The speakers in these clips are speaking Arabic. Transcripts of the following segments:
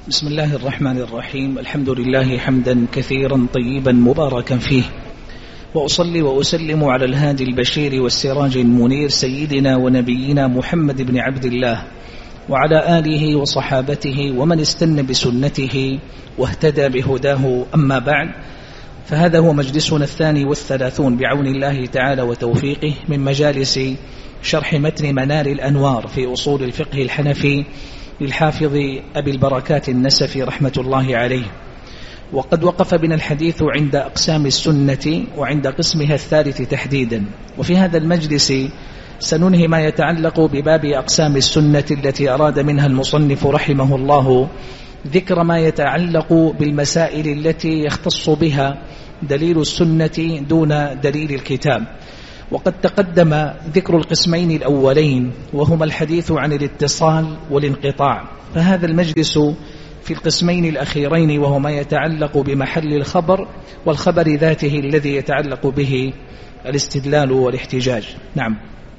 بسم الله الرحمن الرحيم. الحمد لله حمدا كثيرا طيبا مباركا فيه، وأصلي وأسلم على الهادي البشير والسراج المنير سيدنا ونبينا محمد بن عبد الله وعلى آله وصحابته ومن استنى بسنته واهتدى بهداه. أما بعد، فهذا هو مجلسنا 32 بعون الله تعالى وتوفيقه من مجالس شرح متن منار الأنوار في أصول الفقه الحنفي للحافظ أبي البركات النسفي رحمة الله عليه. وقد وقف بنا الحديث عند أقسام السنة وعند قسمها الثالث تحديدا، وفي هذا المجلس سننهي ما يتعلق بباب أقسام السنة التي أراد منها المصنف رحمه الله ذكر ما يتعلق بالمسائل التي يختص بها دليل السنة دون دليل الكتاب. وقد تقدم ذكر القسمين الأولين وهما الحديث عن الاتصال والانقطاع، فهذا المجلس في القسمين الأخيرين وهو ما يتعلق بمحل الخبر والخبر ذاته الذي يتعلق به الاستدلال والاحتجاج. نعم.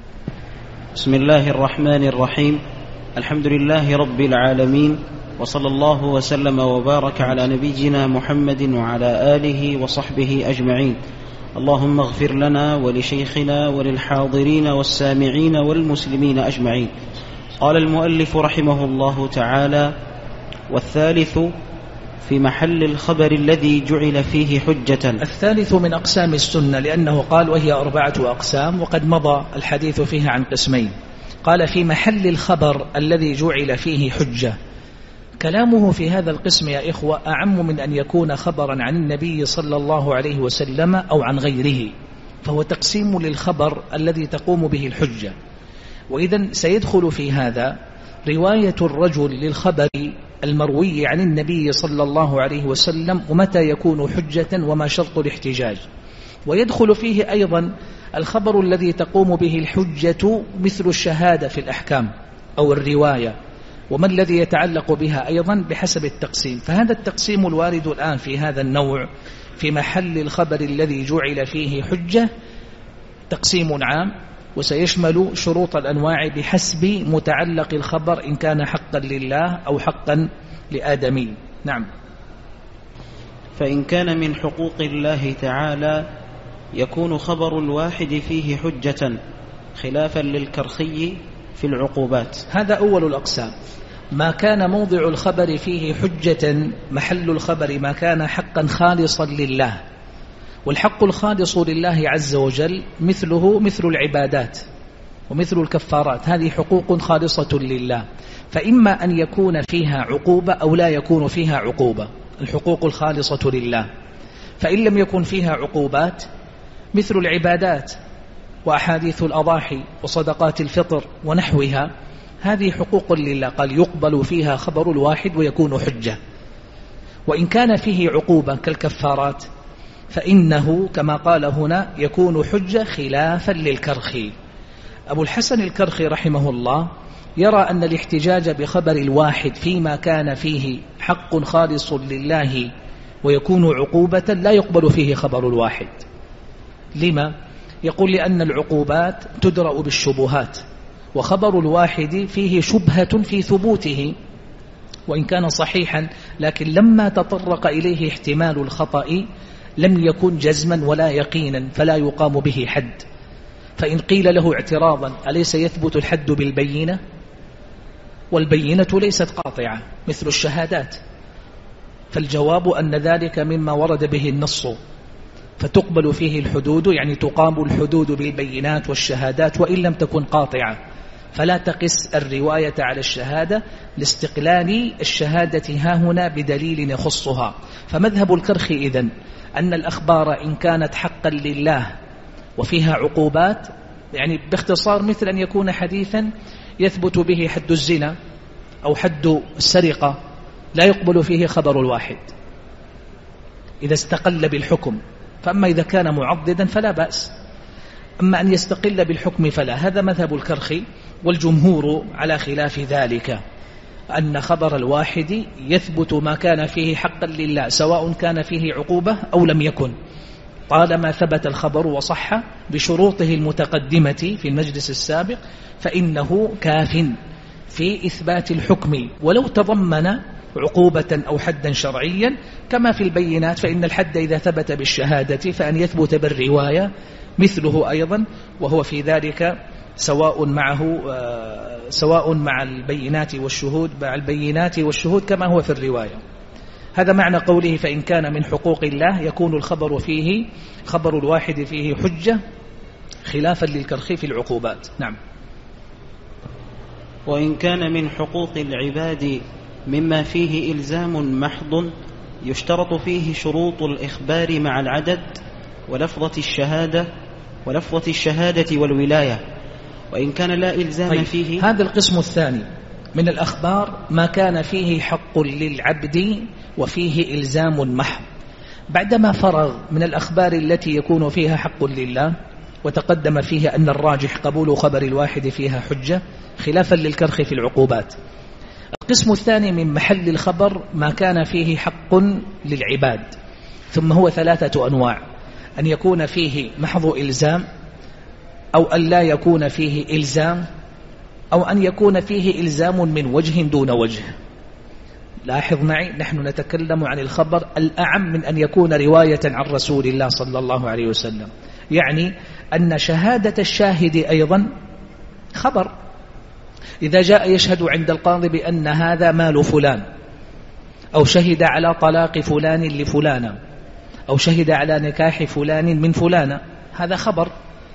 بسم الله الرحمن الرحيم. الحمد لله رب العالمين، وصلى الله وسلم وبارك على نبينا محمد وعلى آله وصحبه أجمعين. اللهم اغفر لنا ولشيخنا وللحاضرين والسامعين والمسلمين أجمعين. قال المؤلف رحمه الله تعالى: والثالث في محل الخبر الذي جعل فيه حجة. الثالث من أقسام السنة، لأنه قال وهي 4 أقسام، وقد مضى الحديث فيها عن قسمين. قال في محل الخبر الذي جعل فيه حجة. كلامه في هذا القسم يا إخوة أعم من أن يكون خبرا عن النبي صلى الله عليه وسلم أو عن غيره، فهو تقسيم للخبر الذي تقوم به الحجة. وإذن سيدخل في هذا رواية الرجل للخبر المروي عن النبي صلى الله عليه وسلم ومتى يكون حجة وما شرط الاحتجاج. ويدخل فيه أيضا الخبر الذي تقوم به الحجة مثل الشهادة في الأحكام أو الرواية، وما الذي يتعلق بها أيضا بحسب التقسيم. فهذا التقسيم الوارد الآن في هذا النوع في محل الخبر الذي جعل فيه حجة تقسيم عام، وسيشمل شروط الأنواع بحسب متعلق الخبر إن كان حقا لله أو حقا لآدمي. نعم. فإن كان من حقوق الله تعالى يكون خبر الواحد فيه حجة، خلافا للكرخي في العقوبات. هذا أول الأقسام، ما كان موضع الخبر فيه حجة، محل الخبر ما كان حقا خالصا لله. والحق الخالص لله عز وجل مثله مثل العبادات ومثل الكفارات، هذه حقوق خالصة لله، فإما أن يكون فيها عقوبة أو لا يكون فيها عقوبة. الحقوق الخالصة لله، فإن لم يكن فيها عقوبات مثل العبادات وأحاديث الأضاحي وصدقات الفطر ونحوها، هذه حقوق لله، قال يقبل فيها خبر الواحد ويكون حجة. وإن كان فيه عقوبة كالكفارات فإنه كما قال هنا يكون حجة خلافا للكرخي. أبو الحسن الكرخي رحمه الله يرى أن الاحتجاج بخبر الواحد فيما كان فيه حق خالص لله ويكون عقوبة لا يقبل فيه خبر الواحد. لما؟ يقول لأن العقوبات تدرأ بالشبهات، وخبر الواحد فيه شبهة في ثبوته وإن كان صحيحا، لكن لما تطرق إليه احتمال الخطأ لم يكن جزما ولا يقينا، فلا يقام به حد. فإن قيل له اعتراضا أليس يثبت الحد بالبينة؟ والبينة ليست قاطعة مثل الشهادات، فالجواب أن ذلك مما ورد به النص، فتقبل فيه الحدود، يعني تقام الحدود بالبينات والشهادات وإن لم تكن قاطعة. فلا تقس الرواية على الشهادة لاستقلال الشهادة هاهنا بدليل يخصها. فمذهب الكرخي إذن أن الأخبار إن كانت حقا لله وفيها عقوبات، يعني باختصار مثل أن يكون حديثا يثبت به حد الزنا أو حد السرقة، لا يقبل فيه خبر الواحد إذا استقل بالحكم. فأما إذا كان معضدا فلا بأس، أما أن يستقل بالحكم فلا. هذا مذهب الكرخي، والجمهور على خلاف ذلك، أن خبر الواحد يثبت ما كان فيه حقا لله سواء كان فيه عقوبة أو لم يكن، طالما ثبت الخبر وصح بشروطه المتقدمة في المجلس السابق فإنه كاف في إثبات الحكم ولو تضمن عقوبة أو حدا شرعيا، كما في البينات فإن الحد إذا ثبت بالشهادة فأن يثبت بالرواية مثله أيضا، وهو في ذلك سواء مع البينات والشهود، مع البينات والشهود كما هو في الرواية. هذا معنى قوله فإن كان من حقوق الله يكون الخبر فيه، خبر الواحد فيه حجة، خلافا للكرخي في العقوبات. نعم. وإن كان من حقوق العباد مما فيه إلزام محض يشترط فيه شروط الإخبار مع العدد ولفظة الشهادة والولاية، وإن كان لا إلزام فيه. هذا القسم الثاني من الأخبار ما كان فيه حق للعبد وفيه إلزام محض. بعدما فرغ من الأخبار التي يكون فيها حق لله وتقدم فيه أن الراجح قبول خبر الواحد فيها حجة، خلافا للكرخ في العقوبات. القسم الثاني من محل الخبر ما كان فيه حق للعباد، ثم هو 3 أنواع: أن يكون فيه محض إلزام، أو أن لا يكون فيه إلزام، أو أن يكون فيه إلزام من وجه دون وجه. لاحظ معي، نحن نتكلم عن الخبر الأعم من أن يكون رواية عن رسول الله صلى الله عليه وسلم، يعني أن شهادة الشاهد أيضا خبر. إذا جاء يشهد عند القاضي بأن هذا مال فلان، أو شهد على طلاق فلان لفلانة، أو شهد على نكاح فلان من فلانة، هذا خبر.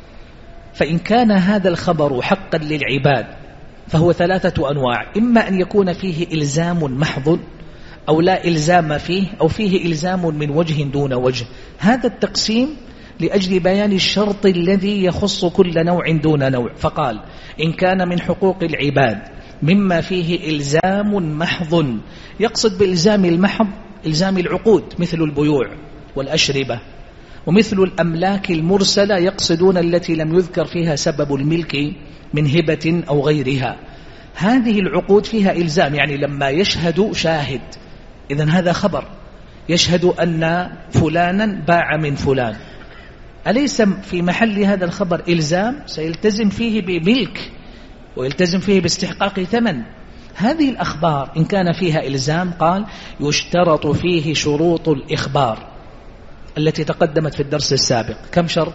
فإن كان هذا الخبر حقا للعباد فهو 3 أنواع: إما أن يكون فيه إلزام محض، أو لا إلزام فيه، أو فيه إلزام من وجه دون وجه. هذا التقسيم لأجل بيان الشرط الذي يخص كل نوع دون نوع. فقال إن كان من حقوق العباد مما فيه إلزام محض، يقصد بإلزام المحض إلزام العقود مثل البيوع والأشربة، ومثل الأملاك المرسلة يقصدون التي لم يذكر فيها سبب الملك من هبة أو غيرها. هذه العقود فيها إلزام، يعني لما يشهد شاهد، إذن هذا خبر، يشهد أن فلانا باع من فلان، أليس في محل هذا الخبر إلزام؟ سيلتزم فيه بملك ويلتزم فيه باستحقاق ثمن. هذه الأخبار إن كان فيها إلزام قال يشترط فيه شروط الإخبار التي تقدمت في الدرس السابق. كم شرط؟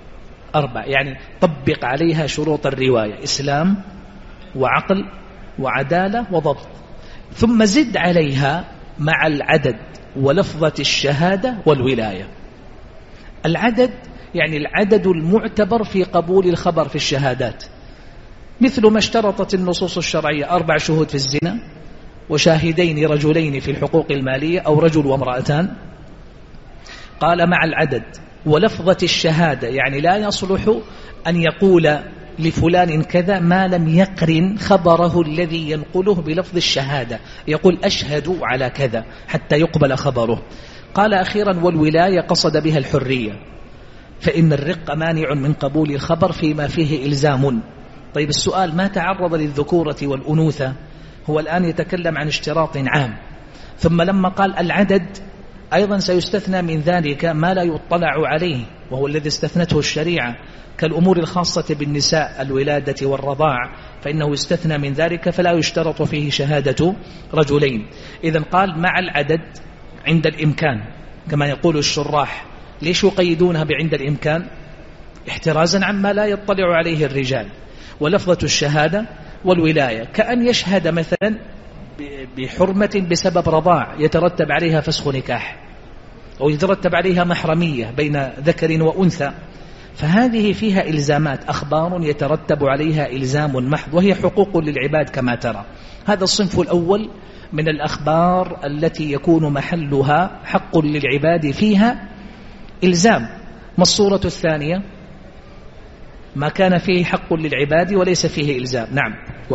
4، يعني طبق عليها شروط الرواية: إسلام وعقل وعدالة وضبط، ثم زد عليها مع العدد ولفظة الشهادة والولاية. العدد يعني العدد المعتبر في قبول الخبر في الشهادات، مثل ما اشترطت النصوص الشرعية 4 شهود في الزنا، وشاهدين رجلين في الحقوق المالية، أو رجل وامرأتان. قال مع العدد ولفظة الشهادة، يعني لا يصلح أن يقول لفلان كذا ما لم يقرن خبره الذي ينقله بلفظ الشهادة، يقول أشهد على كذا حتى يقبل خبره. قال أخيرا والولاية قصد بها الحرية، فإن الرق مانع من قبول الخبر فيما فيه إلزام. طيب السؤال: ما تعرض للذكورة والأنوثة؟ هو الآن يتكلم عن اشتراط عام، ثم لما قال العدد أيضا سيستثنى من ذلك ما لا يطلع عليه، وهو الذي استثنته الشريعة كالأمور الخاصة بالنساء، الولادة والرضاع، فإنه يستثنى من ذلك فلا يشترط فيه شهادة رجلين. إذن قال مع العدد عند الإمكان كما يقول الشراح. ليش يقيدونها بعند الإمكان؟ احترازا عما لا يطلع عليه الرجال. ولفظة الشهادة والولاية كأن يشهد مثلا بحرمة بسبب رضاع يترتب عليها فسخ نكاح، أو يترتب عليها محرمية بين ذكر وأنثى، فهذه فيها إلزامات، أخبار يترتب عليها إلزام محض، وهي حقوق للعباد كما ترى. هذا الصنف الأول من الأخبار التي يكون محلها حق للعباد فيها إلزام. ما الصورة الثانية؟ ما كان فيه حق للعباد وليس فيه إلزام. نعم.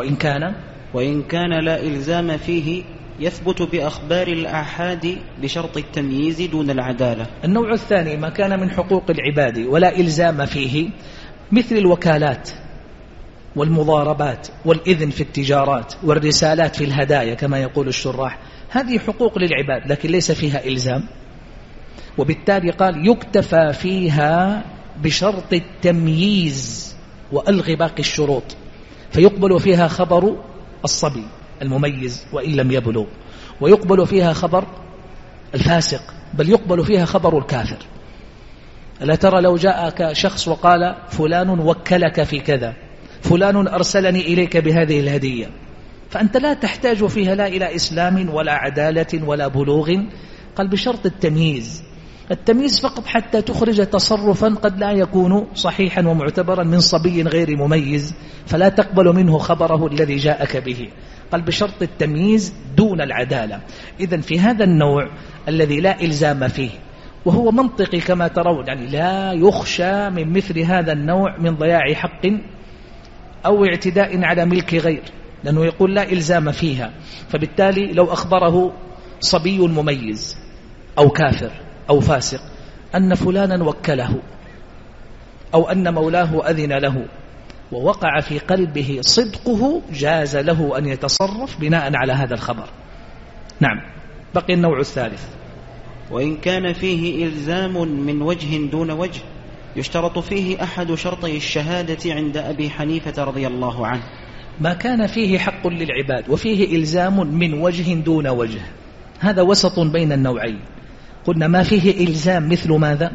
وإن كان لا إلزام فيه يثبت بأخبار الآحاد بشرط التمييز دون العدالة. النوع الثاني ما كان من حقوق العباد ولا إلزام فيه، مثل الوكالات والمضاربات والإذن في التجارات والرسالات في الهدايا كما يقول الشراح. هذه حقوق للعباد لكن ليس فيها إلزام، وبالتالي قال يكتفى فيها بشرط التمييز وألغي باقي الشروط، فيقبل فيها خبر الصبي المميز وإن لم يبلغ، ويقبل فيها خبر الفاسق، بل يقبل فيها خبر الكافر. ألا ترى لو جاءك شخص وقال فلان وكلك في كذا، فلان أرسلني إليك بهذه الهدية، فأنت لا تحتاج فيها لا إلى إسلام ولا عدالة ولا بلوغ، قال بشرط التمييز فقط حتى تخرج تصرفا قد لا يكون صحيحا ومعتبرا من صبي غير مميز، فلا تقبل منه خبره الذي جاءك به، قال بشرط التمييز دون العدالة. إذن في هذا النوع الذي لا إلزام فيه، وهو منطقي كما ترون، يعني لا يخشى من مثل هذا النوع من ضياع حق أو اعتداء على ملك غير، لأنه يقول لا إلزام فيها. فبالتالي لو أخبره صبي مميز أو كافر أو فاسق أن فلانا وكله أو أن مولاه أذن له ووقع في قلبه صدقه، جاز له أن يتصرف بناء على هذا الخبر. نعم. بقي النوع الثالث. وإن كان فيه إلزام من وجه دون وجه يشترط فيه أحد شرطي الشهادة عند أبي حنيفة رضي الله عنه. ما كان فيه حق للعباد وفيه إلزام من وجه دون وجه، هذا وسط بين النوعين. قلنا ما فيه إلزام مثل ماذا؟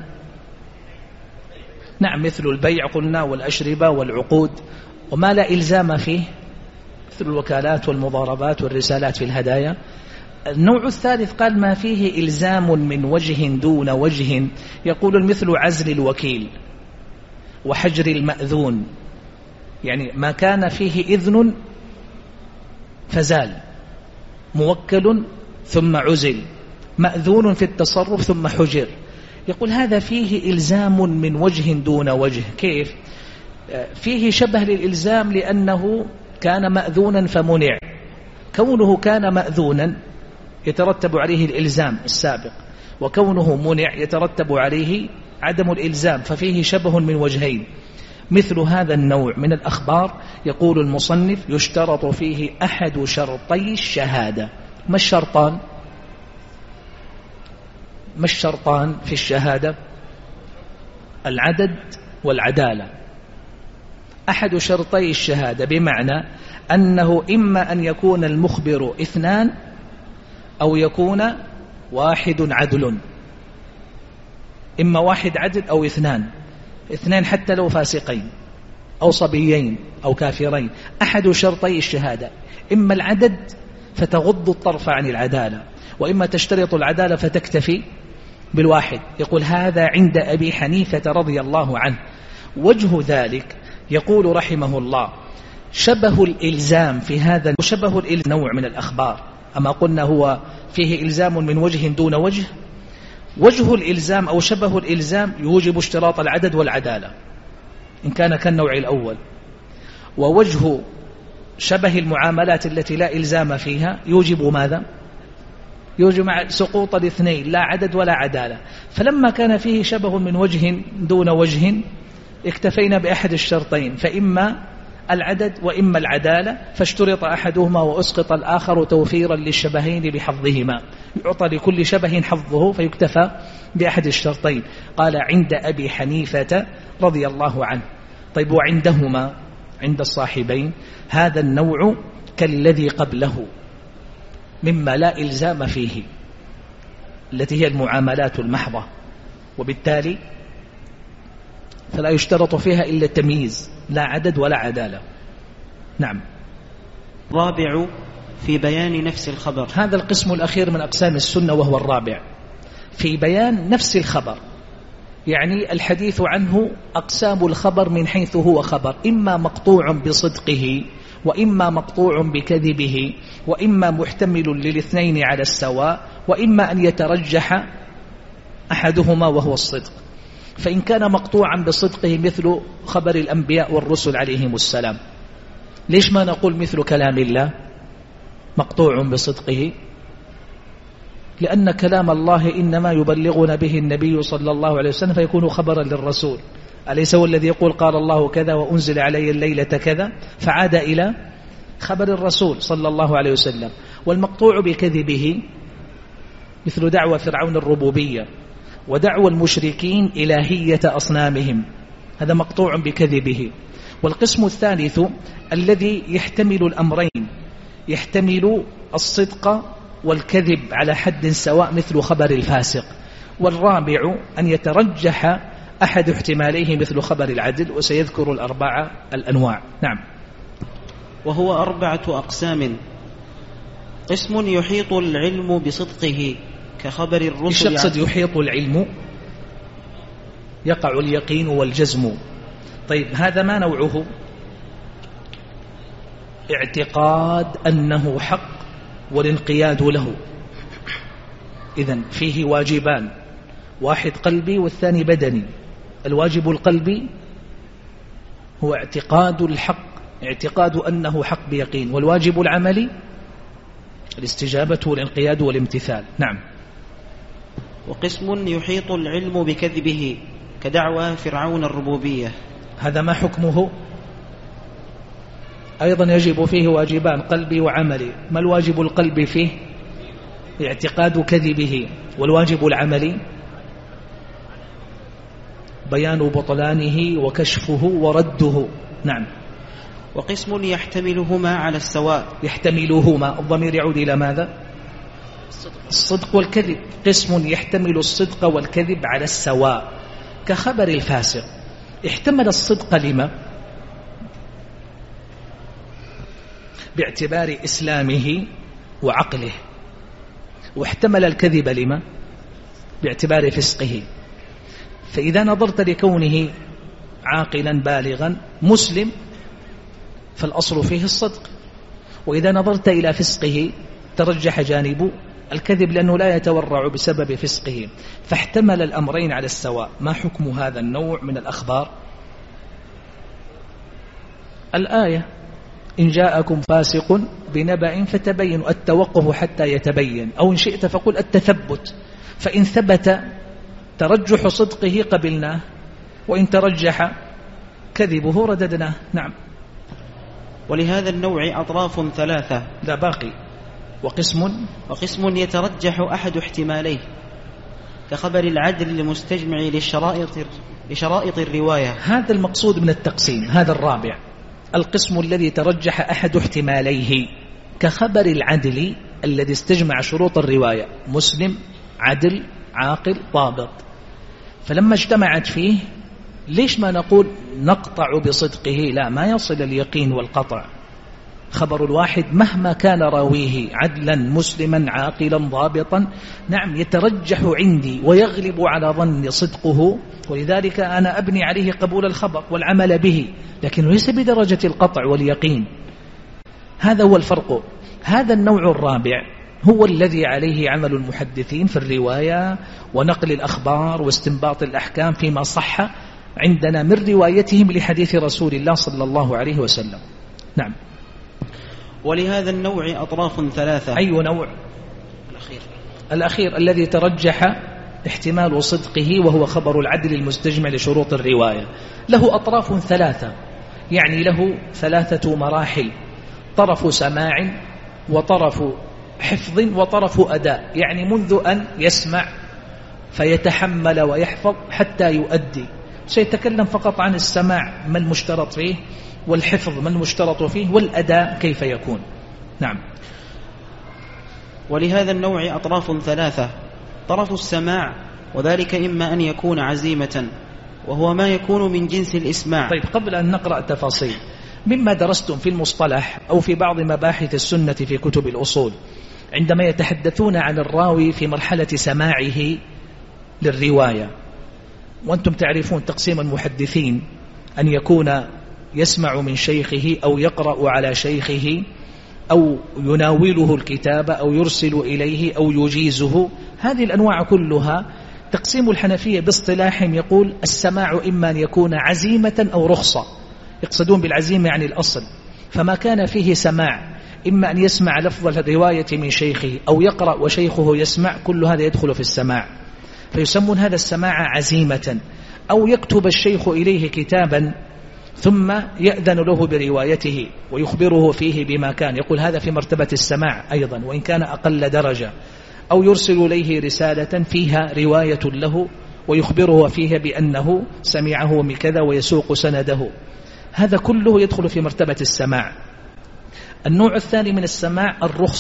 نعم، مثل البيع قلنا والأشربة والعقود. وما لا إلزام فيه مثل الوكالات والمضاربات والرسالات في الهدايا. النوع الثالث قال ما فيه إلزام من وجه دون وجه، يقول مثل عزل الوكيل وحجر المأذون، يعني ما كان فيه إذن فزال، موكل ثم عزل، مأذون في التصرف ثم حجر، يقول هذا فيه إلزام من وجه دون وجه. كيف؟ فيه شبه للإلزام لأنه كان مأذونا فمنع، كونه كان مأذونا يترتب عليه الإلزام السابق، وكونه منع يترتب عليه عدم الإلزام، ففيه شبه من وجهين. مثل هذا النوع من الأخبار يقول المصنف يشترط فيه أحد شرطي الشهادة. ما الشرطان في الشهادة؟ العدد والعدالة. أحد شرطي الشهادة بمعنى أنه إما أن يكون المخبر اثنان أو يكون واحد عدل، إما واحد عدل أو اثنان حتى لو فاسقين أو صبيين أو كافرين. أحد شرطي الشهادة إما العدد فتغض الطرف عن العدالة، وإما تشترط العدالة فتكتفي بالواحد. يقول هذا عند أبي حنيفة رضي الله عنه. وجه ذلك يقول رحمه الله شبه الإلزام في هذا وشبه النوع من الأخبار. أما قلنا هو فيه إلزام من وجه دون وجه، وجه الإلزام أو شبه الإلزام يوجب اشتراط العدد والعدالة إن كان كالنوع الأول، ووجه شبه المعاملات التي لا إلزام فيها يوجب ماذا؟ يوجب مع سقوط الاثنين، لا عدد ولا عدالة. فلما كان فيه شبه من وجه دون وجه اكتفينا بأحد الشرطين، فإما العدد وإما العدالة، فاشترط أحدهما وأسقط الآخر توفيرا للشبهين بحظهما، يعطى لكل شبه حظه فيكتفى بأحد الشرطين. قال عند أبي حنيفة رضي الله عنه. طيب وعندهما عند الصاحبين هذا النوع كالذي قبله مما لا إلزام فيه، التي هي المعاملات المحضة، وبالتالي فلا يشترط فيها إلا التمييز، لا عدد ولا عدالة. نعم. رابع في بيان نفس الخبر. هذا القسم الأخير من أقسام السنة وهو الرابع، في بيان نفس الخبر، يعني الحديث عنه أقسام الخبر من حيث هو خبر، إما مقطوع بصدقه وإما مقطوع بكذبه وإما محتمل للاثنين على السواء وإما أن يترجح أحدهما وهو الصدق. فإن كان مقطوعا بصدقه مثل خبر الأنبياء والرسل عليهم السلام، ليش ما نقول مثل كلام الله مقطوع بصدقه؟ لأن كلام الله إنما يبلغنا به النبي صلى الله عليه وسلم فيكون خبرا للرسول. أليس هو الذي يقول قال الله كذا وأنزل علي الليلة كذا، فعاد إلى خبر الرسول صلى الله عليه وسلم. والمقطوع بكذبه مثل دعوة فرعون الربوبية ودعوى المشركين إلهية أصنامهم، هذا مقطوع بكذبه. والقسم الثالث الذي يحتمل الأمرين، يحتمل الصدق والكذب على حد سواء مثل خبر الفاسق. والرابع أن يترجح أحد احتماليه مثل خبر العدل، وسيذكر الأربعة الأنواع. نعم. وهو 4 أقسام: قسم يحيط العلم بصدقه كخبر الرسل. الشخص يحيط العلم، يقع اليقين والجزم. طيب هذا ما نوعه؟ اعتقاد أنه حق والانقياد له. إذن فيه واجبان، واحد قلبي والثاني بدني. الواجب القلبي هو اعتقاد الحق، اعتقاد أنه حق بيقين، والواجب العملي الاستجابة والانقياد والامتثال. نعم. وقسم يحيط العلم بكذبه كدعوى فرعون الربوبية. هذا ما حكمه؟ أيضا يجب فيه واجبان قلبي وعملي. ما الواجب القلبي فيه؟ اعتقاد كذبه. والواجب العملي بيان بطلانه وكشفه ورده. نعم. وقسم يحتملهما على السواء. يحتملهما، الضمير يعود إلى ماذا؟ الصدق والكذب. قسم يحتمل الصدق والكذب على السواء كخبر الفاسق. احتمل الصدق لما؟ باعتبار إسلامه وعقله. واحتمل الكذب لما؟ باعتبار فسقه. فإذا نظرت لكونه عاقلا بالغا مسلم فالأصل فيه الصدق، وإذا نظرت إلى فسقه ترجح جانب الكذب لأنه لا يتورع بسبب فسقه، فاحتمل الأمرين على السواء. ما حكم هذا النوع من الأخبار؟ الآية: إن جاءكم فاسق بنبأ فتبينوا. التوقف حتى يتبين، أو إن شئت فقل التثبت. فإن ثبت ترجح صدقه قبلناه، وإن ترجح كذبه رددناه. نعم. ولهذا النوع أطراف 3. لا باقي. وقسم يترجح أحد احتماليه كخبر العدل المستجمع لشرائط الرواية. هذا المقصود من التقسيم، هذا الرابع. القسم الذي ترجح أحد احتماليه كخبر العدل الذي استجمع شروط الرواية: مسلم، عدل، عاقل، ضابط. فلما اجتمعت فيه ليش ما نقول نقطع بصدقه؟ لا، ما يصل اليقين والقطع. خبر الواحد مهما كان راويه عدلا مسلما عاقلا ضابطا، نعم يترجح عندي ويغلب على ظن صدقه، ولذلك أنا أبني عليه قبول الخبر والعمل به، لكن ليس بدرجة القطع واليقين. هذا هو الفرق. هذا النوع الرابع هو الذي عليه عمل المحدثين في الرواية ونقل الأخبار واستنباط الأحكام فيما صح عندنا من روايتهم لحديث رسول الله صلى الله عليه وسلم. نعم. ولهذا النوع أطراف 3. أي نوع؟ الأخير الذي ترجح احتمال صدقه، وهو خبر العدل المستجمع لشروط الرواية. له أطراف 3، يعني له 3 مراحل: طرف سماع، وطرف حفظ، وطرف أداء. يعني منذ أن يسمع فيتحمل ويحفظ حتى يؤدي. سيتكلم فقط عن السماع ما المشترط فيه، والحفظ ما المشترط فيه، والأداء كيف يكون. نعم. ولهذا النوع أطراف 3: طرف السماع، وذلك إما أن يكون عزيمة، وهو ما يكون من جنس الإسماع. طيب، قبل أن نقرأ التفاصيل، مما درستم في المصطلح أو في بعض مباحث السنة في كتب الأصول، عندما يتحدثون عن الراوي في مرحلة سماعه للرواية، وأنتم تعرفون تقسيم المحدثين أن يكون يسمع من شيخه أو يقرأ على شيخه أو يناوله الكتاب أو يرسل إليه أو يجيزه. هذه الأنواع كلها تقسيم الحنفية باصطلاحهم يقول السماع إما أن يكون عزيمة أو رخصة. يقصدون بالعزيمة يعني الأصل. فما كان فيه سماع إما أن يسمع لفظ الرواية من شيخه أو يقرأ وشيخه يسمع، كل هذا يدخل في السماع، فيسمون هذا السماع عزيمة. أو يكتب الشيخ إليه كتابا ثم يأذن له بروايته ويخبره فيه بما كان، يقول هذا في مرتبة السماع أيضا وإن كان أقل درجة. أو يرسل إليه رسالة فيها رواية له ويخبره فيها بأنه سمعه من كذا ويسوق سنده. هذا كله يدخل في مرتبة السماع. النوع الثاني من السماع الرخصة،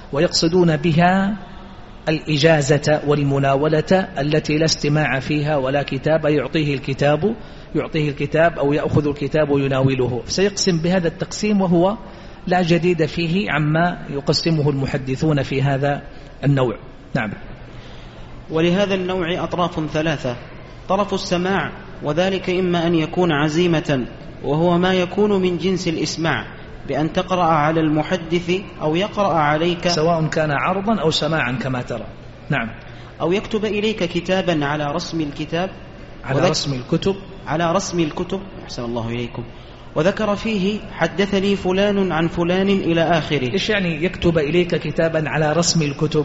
ويقصدون بها الإجازة والمناولة التي لا استماع فيها ولا كتاب يعطيه الكتاب أو يأخذ الكتاب ويناوله. سيقسم بهذا التقسيم وهو لا جديد فيه عما يقسمه المحدثون في هذا النوع. نعم. ولهذا النوع أطراف ثلاثة: طرف السماع، وذلك إما أن يكون عزيمة وهو ما يكون من جنس الإسماع بأن تقرأ على المحدث أو يقرأ عليك، سواء كان عرضا أو سماعا كما ترى. نعم. أو يكتب إليك كتابا على رسم الكتاب، على رسم الكتب أحسن الله إليكم، وذكر فيه حدثني فلان عن فلان إلى آخره. إيش يعني يكتب إليك كتابا على رسم الكتب؟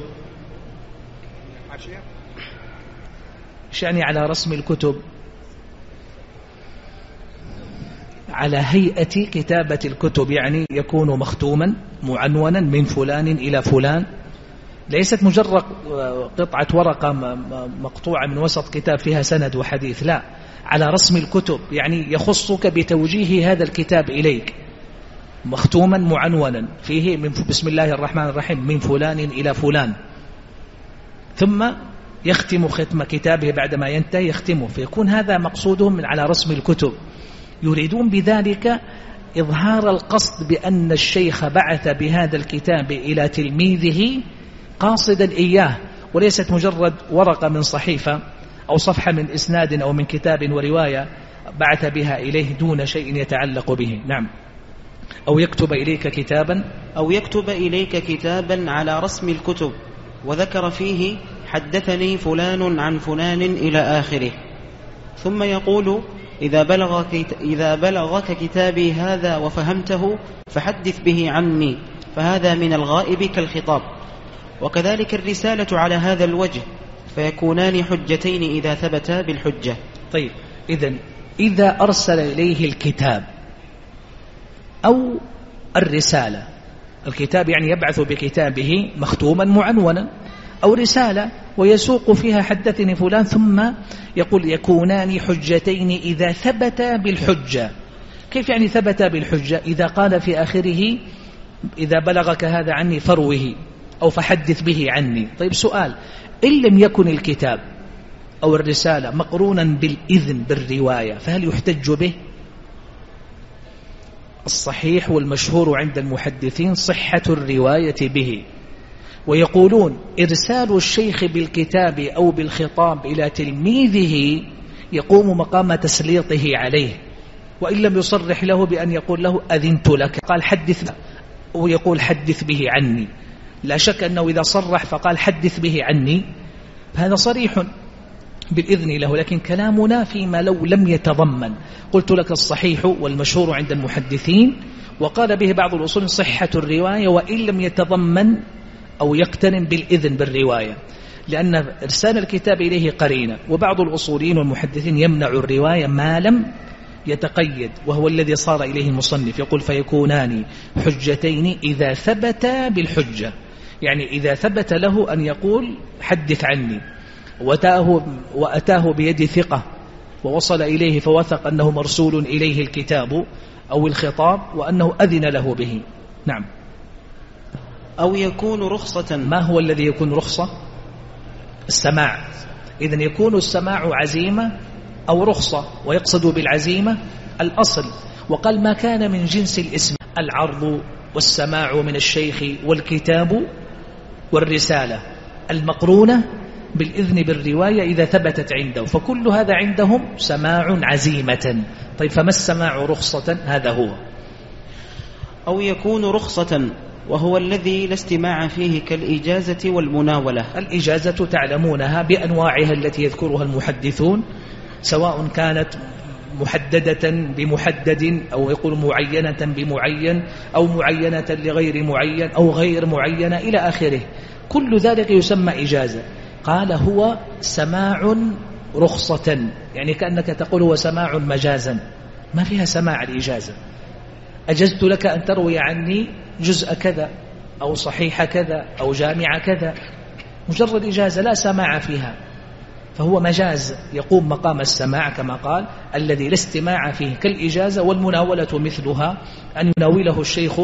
إيش يعني على رسم الكتب؟ على هيئة كتابة الكتب، يعني يكون مختوما معنونا من فلان إلى فلان، ليست مجرد قطعة ورقة مقطوعة من وسط كتاب فيها سند وحديث، لا، على رسم الكتب، يعني يخصك بتوجيه هذا الكتاب إليك، مختوما معنونا فيه من بسم الله الرحمن الرحيم من فلان إلى فلان، ثم يختم ختم كتابه بعدما ينتهي يختمه، فيكون هذا مقصودهم من على رسم الكتب. يريدون بذلك إظهار القصد بأن الشيخ بعث بهذا الكتاب إلى تلميذه قاصدا إياه، وليست مجرد ورقة من صحيفة أو صفحة من إسناد أو من كتاب ورواية بعث بها إليه دون شيء يتعلق به. نعم. أو يكتب إليك كتابا على رسم الكتب، وذكر فيه حدثني فلان عن فلان إلى آخره، ثم يقول إذا بلغك كتابي هذا وفهمته فحدث به عني، فهذا من الغائب كالخطاب. وكذلك الرسالة على هذا الوجه، فيكونان حجتين إذا ثبتا بالحجة. طيب، إذا أرسل إليه الكتاب أو الرسالة، الكتاب يعني يبعث بكتابه مختوما معنونا، أو رسالة ويسوق فيها حدثني فلان، ثم يقول يكونان حجتين إذا ثبتا بالحجة. كيف يعني ثبتا بالحجة؟ إذا قال في آخره إذا بلغك هذا عني فروه أو فحدث به عني. طيب سؤال، إن لم يكن الكتاب أو الرسالة مقرونا بالإذن بالرواية فهل يحتج به؟ الصحيح والمشهور عند المحدثين صحة الرواية به، ويقولون إرسال الشيخ بالكتاب أو بالخطاب إلى تلميذه يقوم مقام تسليطه عليه، وإن لم يصرح له بأن يقول له أذنت لك قال حدث، ويقول حدث به عني. لا شك أنه إذا صرح فقال حدث به عني هذا صريح بالإذن له، لكن كلامنا فيما لو لم يتضمن. قلت لك الصحيح والمشهور عند المحدثين وقال به بعض الأصول صحة الرواية وإن لم يتضمن أو يقترن بالإذن بالرواية، لأن إرسال الكتاب إليه قرينة. وبعض الأصوليين والمحدثين يمنع الرواية ما لم يتقيد، وهو الذي صار إليه المصنف، يقول فيكونان حجتين إذا ثبت بالحجة، يعني إذا ثبت له أن يقول حدث عني وأتاه بيد ثقة ووصل إليه فوثق أنه مرسول إليه الكتاب أو الخطاب وأنه أذن له به. نعم. أو يكون رخصة. ما هو الذي يكون رخصة؟ السماع. إذن يكون السماع عزيمة أو رخصة، ويقصد بالعزيمة الأصل. وقال ما كان من جنس الاسم، العرض والسماع من الشيخ والكتاب والرسالة المقرونة بالإذن بالرواية إذا ثبتت عنده، فكل هذا عندهم سماع عزيمة. طيب فما السماع رخصة؟ هذا هو. أو يكون رخصة وهو الذي لا استماع فيه كالإجازة والمناولة. الإجازة تعلمونها بأنواعها التي يذكرها المحدثون، سواء كانت محددة بمحدد أو يقول معينة بمعين أو معينة لغير معين أو غير معينة إلى آخره، كل ذلك يسمى إجازة. قال هو سماع رخصة، يعني كأنك تقول هو سماع مجازا، ما فيها سماع الإجازة. أجزت لك أن تروي عني جزء كذا أو صحيح كذا أو جامع كذا، مجرد إجازة لا سماع فيها، فهو مجاز يقوم مقام السماع كما قال الذي لا استماع فيه كالإجازة. والمناولة مثلها أن يناوله الشيخ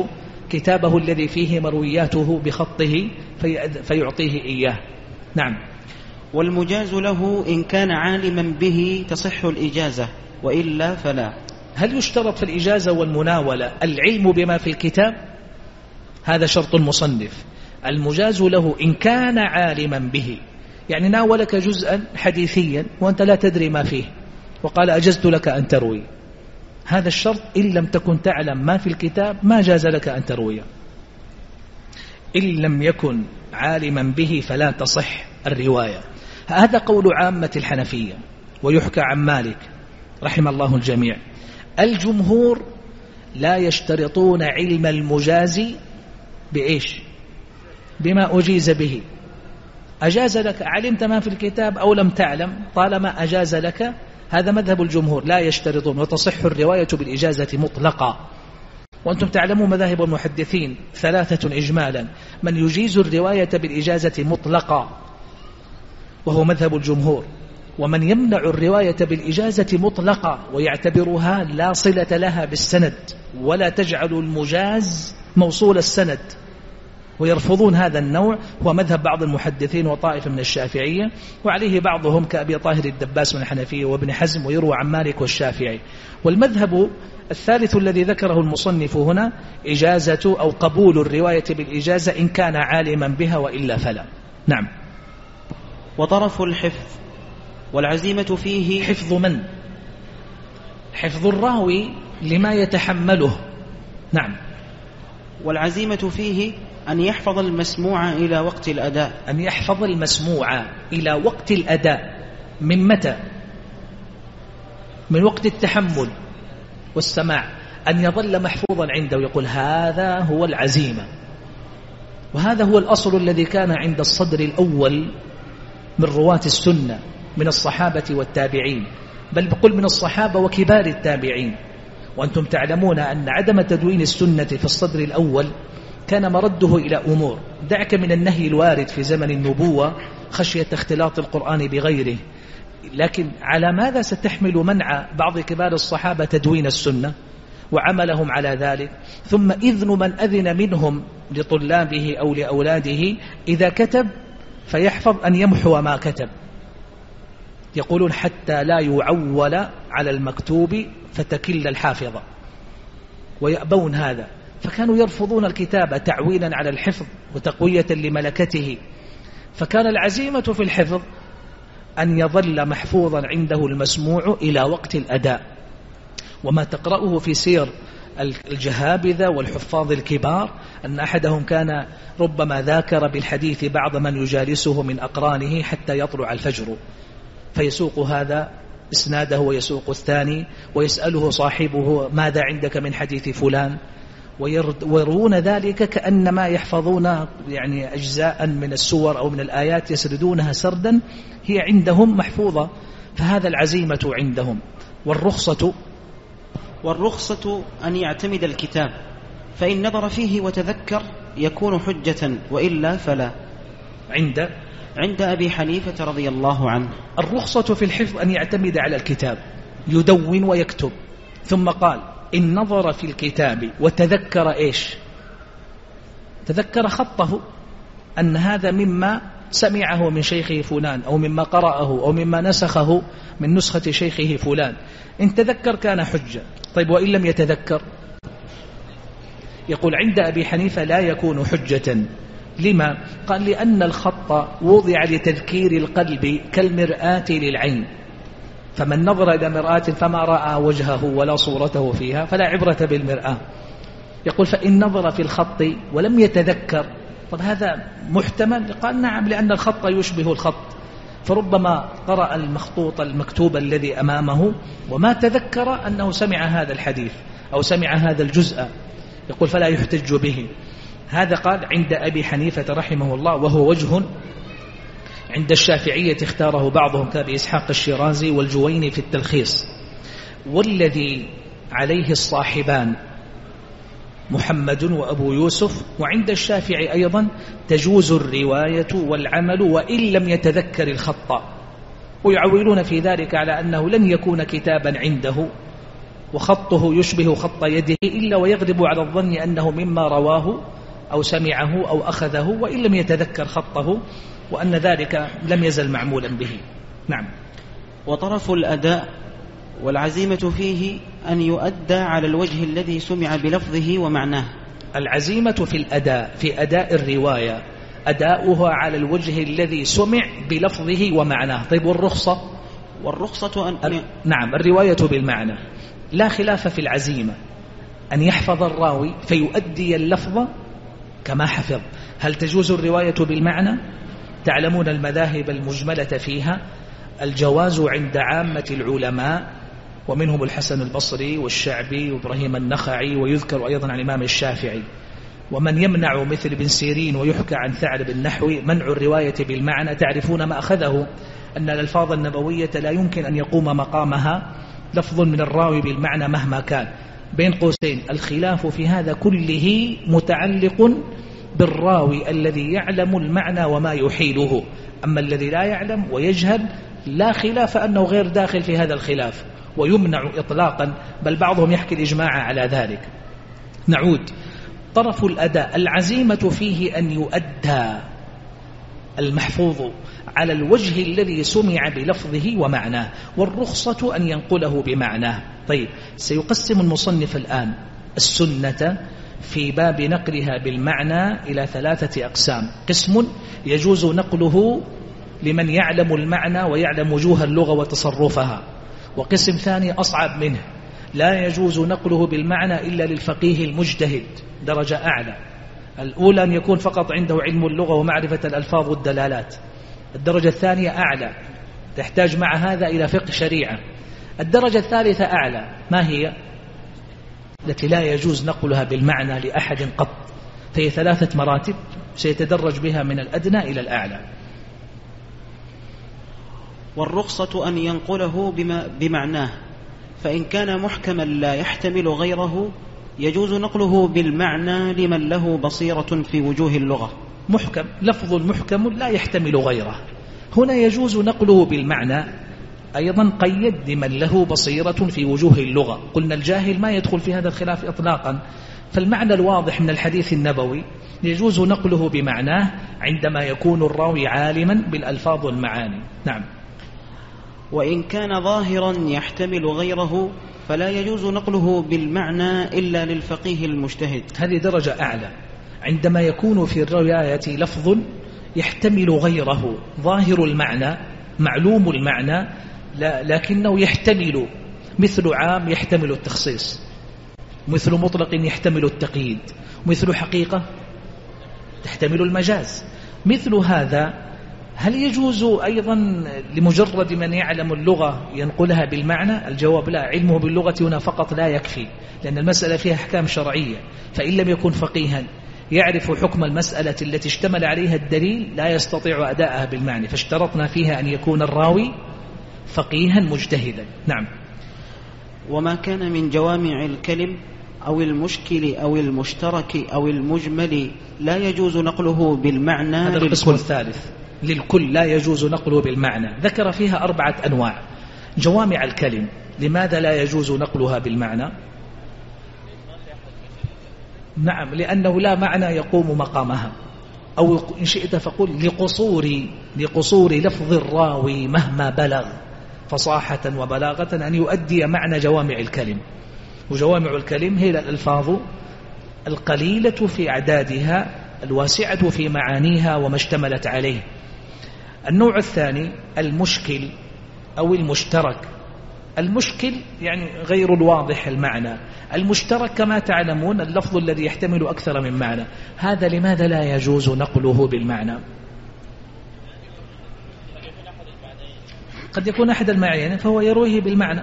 كتابه الذي فيه مروياته بخطه فيعطيه إياه. نعم. والمجاز له إن كان عالما به تصح الإجازة وإلا فلا. هل يشترط في الإجازة والمناولة العلم بما في الكتاب؟ هذا شرط المصنف. المجاز له إن كان عالما به، يعني ناولك جزءا حديثيا وأنت لا تدري ما فيه وقال أجزت لك أن تروي، هذا الشرط إن لم تكن تعلم ما في الكتاب ما جاز لك أن ترويه. إن لم يكن عالما به فلا تصح الرواية. هذا قول عامة الحنفية، ويحكى عن مالك رحم الله الجميع. الجمهور لا يشترطون علم المجاز بإيش؟ بما أجيز به. أجاز لك، علمت ما في الكتاب أو لم تعلم، طالما أجاز لك، هذا مذهب الجمهور لا يشترطون، وتصح الرواية بالإجازة مطلقا. وأنتم تعلمون مذاهب المحدثين 3 إجمالا: من يجيز الرواية بالإجازة مطلقا وهو مذهب الجمهور، ومن يمنع الرواية بالإجازة مطلقا ويعتبرها لا صلة لها بالسند ولا تجعل المجاز موصول السند، ويرفضون هذا النوع. هو مذهب بعض المحدثين وطائفة من الشافعية، وعليه بعضهم كأبي طاهر الدباس من الحنفية وابن حزم، ويروى عن مالك والشافعي. والمذهب الثالث الذي ذكره المصنف هنا إجازة أو قبول الرواية بالإجازة إن كان عالما بها وإلا فلا. نعم. وطرف الحفظ والعزيمة فيه حفظ من؟ حفظ الراوي لما يتحمله. نعم. والعزيمة فيه أن يحفظ المسموع إلى وقت الأداء. أن يحفظ المسموع إلى وقت الأداء. من متى؟ من وقت التحمل والسماع، أن يظل محفوظا عنده، يقول هذا هو العزيمة. وهذا هو الأصل الذي كان عند الصدر الأول من رواة السنة من الصحابة والتابعين، بل بقول من الصحابة وكبار التابعين. وأنتم تعلمون أن عدم تدوين السنة في الصدر الأول كان مرده إلى أمور. دعك من النهي الوارد في زمن النبوة خشية اختلاط القرآن بغيره، لكن على ماذا ستحمل منع بعض كبار الصحابة تدوين السنة وعملهم على ذلك؟ ثم إذن من أذن منهم لطلابه أو لأولاده إذا كتب فيحفظ أن يمحو ما كتب. يقولون حتى لا يعول على المكتوب فتكل الحافظة، ويأبون هذا، فكانوا يرفضون الكتاب تعويلا على الحفظ وتقوية لملكته. فكان العزيمة في الحفظ أن يظل محفوظا عنده المسموع إلى وقت الأداء. وما تقرأه في سير الجهابذة والحفاظ الكبار أن أحدهم كان ربما ذاكر بالحديث بعض من يجالسه من أقرانه حتى يطلع الفجر، فيسوق هذا إسناده ويسوق الثاني، ويسأله صاحبه ماذا عندك من حديث فلان، ويرون ذلك كأنما يحفظون يعني أجزاء من السور أو من الآيات يسردونها سردا هي عندهم محفوظة. فهذا العزيمة عندهم. والرخصة أن يعتمد الكتاب، فإن نظر فيه وتذكر يكون حجة وإلا فلا. عند أبي حنيفة رضي الله عنه الرخصة في الحفظ أن يعتمد على الكتاب، يدون ويكتب. ثم قال إن نظر في الكتاب وتذكر إيش؟ تذكر خطه، أن هذا مما سمعه من شيخه فلان أو مما قرأه أو مما نسخه من نسخة شيخه فلان، إن تذكر كان حجة. طيب وإن لم يتذكر؟ يقول عند أبي حنيفة لا يكون حجة. لما؟ قال لأن الخط وضع لتذكير القلب كالمرآة للعين، فمن نظر إلى مرآة فما رأى وجهه ولا صورته فيها فلا عبرة بالمرآة. يقول فإن نظر في الخط ولم يتذكر، طب هذا محتمل؟ قال نعم، لأن الخط يشبه الخط، فربما قرأ المخطوط المكتوب الذي أمامه وما تذكر أنه سمع هذا الحديث أو سمع هذا الجزء، يقول فلا يحتج به. هذا قال عند أبي حنيفة رحمه الله، وهو وجه عند الشافعية اختاره بعضهم كأبي إسحاق الشيرازي والجويني في التلخيص. والذي عليه الصاحبان محمد وأبو يوسف، وعند الشافعي أيضا تجوز الرواية والعمل وإن لم يتذكر الخط، ويعولون في ذلك على أنه لن يكون كتابا عنده وخطه يشبه خط يده إلا ويغلب على الظن أنه مما رواه أو سمعه أو أخذه وإن لم يتذكر خطه، وأن ذلك لم يزل معمولا به. نعم. وطرف الأداء والعزيمة فيه أن يؤدى على الوجه الذي سمع بلفظه ومعناه. العزيمة في الأداء، في أداء الرواية، أداؤها على الوجه الذي سمع بلفظه ومعناه. طيب والرخصة نعم، الرواية بالمعنى لا خلاف في العزيمة، أن يحفظ الراوي فيؤدي اللفظ كما حفظ. هل تجوز الرواية بالمعنى؟ تعلمون المذاهب المجملة فيها. الجواز عند عامة العلماء، ومنهم الحسن البصري والشعبي وإبراهيم النخعي، ويذكر أيضا عن الإمام الشافعي. ومن يمنع مثل ابن سيرين ويحكى عن ثعلب النحوي منع الرواية بالمعنى. تعرفون ما أخذه أن الألفاظ النبوية لا يمكن أن يقوم مقامها لفظ من الراوي بالمعنى مهما كان. بين قوسين الخلاف في هذا كله متعلق بالراوي الذي يعلم المعنى وما يحيله، أما الذي لا يعلم ويجهل لا خلاف أنه غير داخل في هذا الخلاف ويمنع إطلاقا، بل بعضهم يحكي الإجماع على ذلك. نعود. طرف الأداء العزيمة فيه أن يؤدى المحفوظ على الوجه الذي سمع بلفظه ومعناه، والرخصة أن ينقله بمعناه. طيب، سيقسم المصنف الآن السنة في باب نقلها بالمعنى إلى 3 أقسام. قسم يجوز نقله لمن يعلم المعنى ويعلم وجوه اللغة وتصرفها، وقسم ثاني أصعب منه لا يجوز نقله بالمعنى إلا للفقيه المجتهد، درجة أعلى. الأولى أن يكون فقط عنده علم اللغة ومعرفة الألفاظ والدلالات. الدرجة الثانية أعلى، تحتاج مع هذا إلى فقه شريعة. الدرجة الثالثة أعلى، ما هي؟ التي لا يجوز نقلها بالمعنى لأحد قط. فهي 3 مراتب سيتدرج بها من الأدنى إلى الأعلى. والرخصة أن ينقله بمعناه، فإن كان محكما لا يحتمل غيره يجوز نقله بالمعنى لمن له بصيرة في وجوه اللغة. محكم، لفظ محكم لا يحتمل غيره، هنا يجوز نقله بالمعنى. أيضا قيد لمن له بصيرة في وجوه اللغة. قلنا الجاهل ما يدخل في هذا الخلاف إطلاقا، فالمعنى الواضح من الحديث النبوي يجوز نقله بمعناه عندما يكون الراوي عالما بالألفاظ والمعاني. نعم. وإن كان ظاهرا يحتمل غيره فلا يجوز نقله بالمعنى إلا للفقيه المجتهد. هذه درجة أعلى، عندما يكون في الرواية لفظ يحتمل غيره، ظاهر المعنى معلوم المعنى لكنه يحتمل، مثل عام يحتمل التخصيص، مثل مطلق يحتمل التقييد، مثل حقيقة تحتمل المجاز. مثل هذا هل يجوز أيضا لمجرد من يعلم اللغة ينقلها بالمعنى؟ الجواب لا. علمه باللغة هنا فقط لا يكفي، لأن المسألة فيها أحكام شرعية، فإن لم يكن فقيها يعرف حكم المسألة التي اشتمل عليها الدليل لا يستطيع أداءها بالمعنى، فاشترطنا فيها أن يكون الراوي فقيها مجتهدا. نعم. وما كان من جوامع الكلم أو المشكل أو المشترك أو المجمل لا يجوز نقله بالمعنى. هذا القسم الثالث، للكل لا يجوز نقله بالمعنى. ذكر فيها 4 أنواع. جوامع الكلم لماذا لا يجوز نقلها بالمعنى؟ نعم، لأنه لا معنى يقوم مقامها، أو إن شئت فقل لقصور لفظ الراوي مهما بلغ فصاحة وبلاغة أن يؤدي معنى جوامع الكلم. وجوامع الكلم هي الألفاظ القليلة في أعدادها الواسعة في معانيها وما اشتملت عليه. النوع الثاني المشكل أو المشترك. المشكل يعني غير الواضح المعنى، المشترك كما تعلمون اللفظ الذي يحتمل أكثر من معنى. هذا لماذا لا يجوز نقله بالمعنى؟ قد يكون أحد المعنيين فهو يرويه بالمعنى.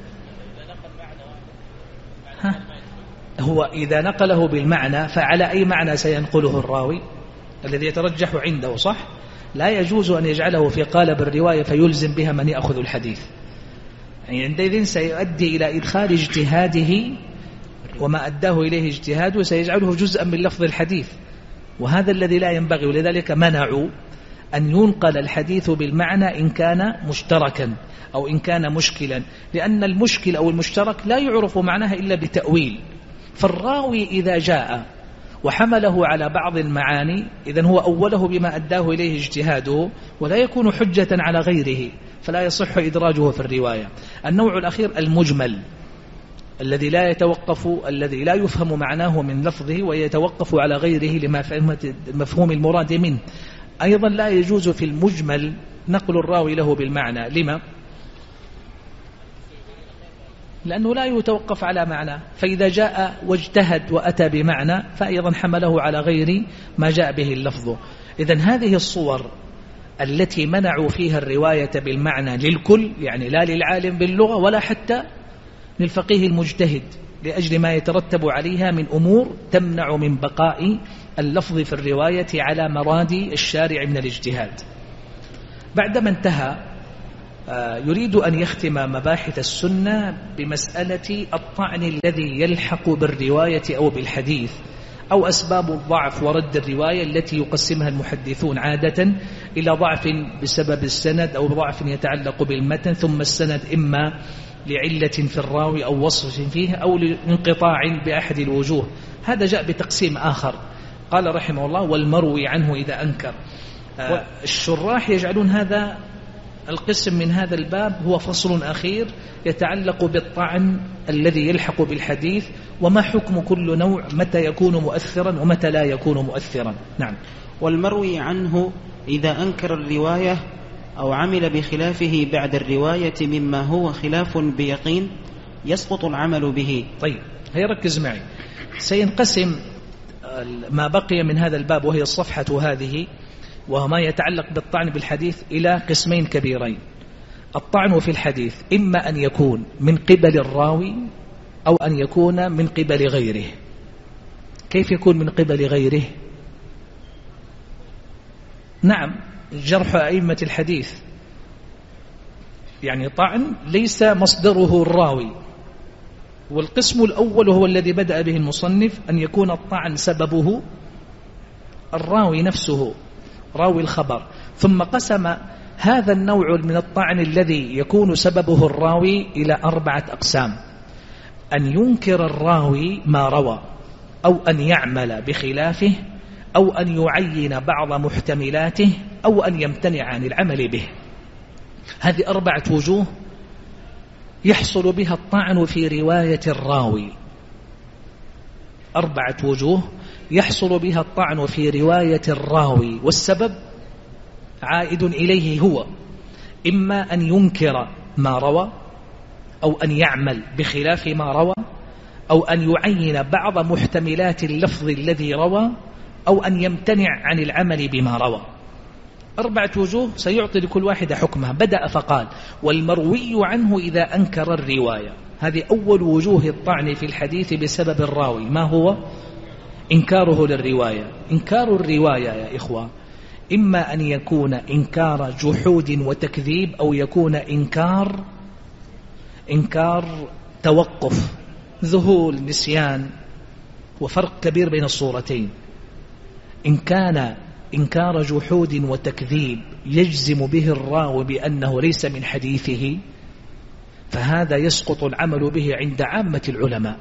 هو إذا نقله بالمعنى فعلى أي معنى سينقله الراوي الذي يترجح عنده؟ صح؟ لا يجوز أن يجعله في قالب الرواية فيلزم بها من يأخذ الحديث، يعني عندئذ سيؤدي إلى إدخال اجتهاده وما أداه إليه اجتهاده سيجعله جزءا من لفظ الحديث، وهذا الذي لا ينبغي. ولذلك منعوا أن ينقل الحديث بالمعنى إن كان مشتركا أو إن كان مشكلا، لأن المشكل أو المشترك لا يعرف معناها إلا بتأويل. فالراوي إذا جاء وحمله على بعض المعاني إذن هو أوله بما أداه إليه اجتهاده ولا يكون حجة على غيره، فلا يصح إدراجه في الرواية. النوع الأخير المجمل الذي لا يتوقف، الذي لا يفهم معناه من لفظه ويتوقف على غيره لما مفهوم المراد منه. أيضا لا يجوز في المجمل نقل الراوي له بالمعنى. لما؟ لأنه لا يتوقف على معنى، فإذا جاء واجتهد وأتى بمعنى فأيضا حمله على غير ما جاء به اللفظ. إذن هذه الصور التي منعوا فيها الرواية بالمعنى للكل، يعني لا للعالم باللغة ولا حتى للفقيه المجتهد، لأجل ما يترتب عليها من أمور تمنع من بقاء اللفظ في الرواية على مراد الشارع من الاجتهاد. بعدما انتهى يريد أن يختم مباحث السنة بمسألة الطعن الذي يلحق بالرواية أو بالحديث، أو أسباب الضعف ورد الرواية التي يقسمها المحدثون عادة إلى ضعف بسبب السند أو ضعف يتعلق بالمتن، ثم السند إما لعلة في الراوي أو وصف فيه أو لانقطاع بأحد الوجوه. هذا جاء بتقسيم آخر، قال رحمه الله والمروي عنه إذا أنكر. الشراح يجعلون هذا القسم من هذا الباب هو فصل أخير يتعلق بالطعن الذي يلحق بالحديث، وما حكم كل نوع، متى يكون مؤثرا ومتى لا يكون مؤثرا. نعم. والمروي عنه إذا أنكر الرواية أو عمل بخلافه بعد الرواية مما هو خلاف بيقين يسقط العمل به. طيب هيركز معي، سينقسم ما بقي من هذا الباب وهي الصفحة هذه وما يتعلق بالطعن بالحديث إلى قسمين كبيرين. الطعن في الحديث إما أن يكون من قبل الراوي أو أن يكون من قبل غيره. كيف يكون من قبل غيره؟ نعم، جرح أئمة الحديث، يعني طعن ليس مصدره الراوي. والقسم الأول هو الذي بدأ به المصنف، أن يكون الطعن سببه الراوي نفسه، راوي الخبر. ثم قسم هذا النوع من الطعن الذي يكون سببه الراوي إلى 4 أقسام: أن ينكر الراوي ما روى، أو أن يعمل بخلافه، أو أن يعين بعض محتملاته، أو أن يمتنع عن العمل به. هذه 4 وجوه يحصل بها الطعن في رواية الراوي. 4 وجوه يحصل بها الطعن في رواية الراوي، والسبب عائد إليه هو إما أن ينكر ما روى، أو أن يعمل بخلاف ما روى، أو أن يعين بعض محتملات اللفظ الذي روى، أو أن يمتنع عن العمل بما روى. 4 وجوه سيعطي لكل واحد حكمها. بدأ فقال والمروي عنه إذا أنكر الرواية. هذه أول وجوه الطعن في الحديث بسبب الراوي. ما هو؟ إنكاره للرواية. إنكار الرواية يا إخوة إما أن يكون إنكار جحود وتكذيب، أو يكون إنكار توقف، ذهول، نسيان، وفرق كبير بين الصورتين. إن كان إنكار جحود وتكذيب يجزم به الراوي بأنه ليس من حديثه، فهذا يسقط العمل به عند عامة العلماء،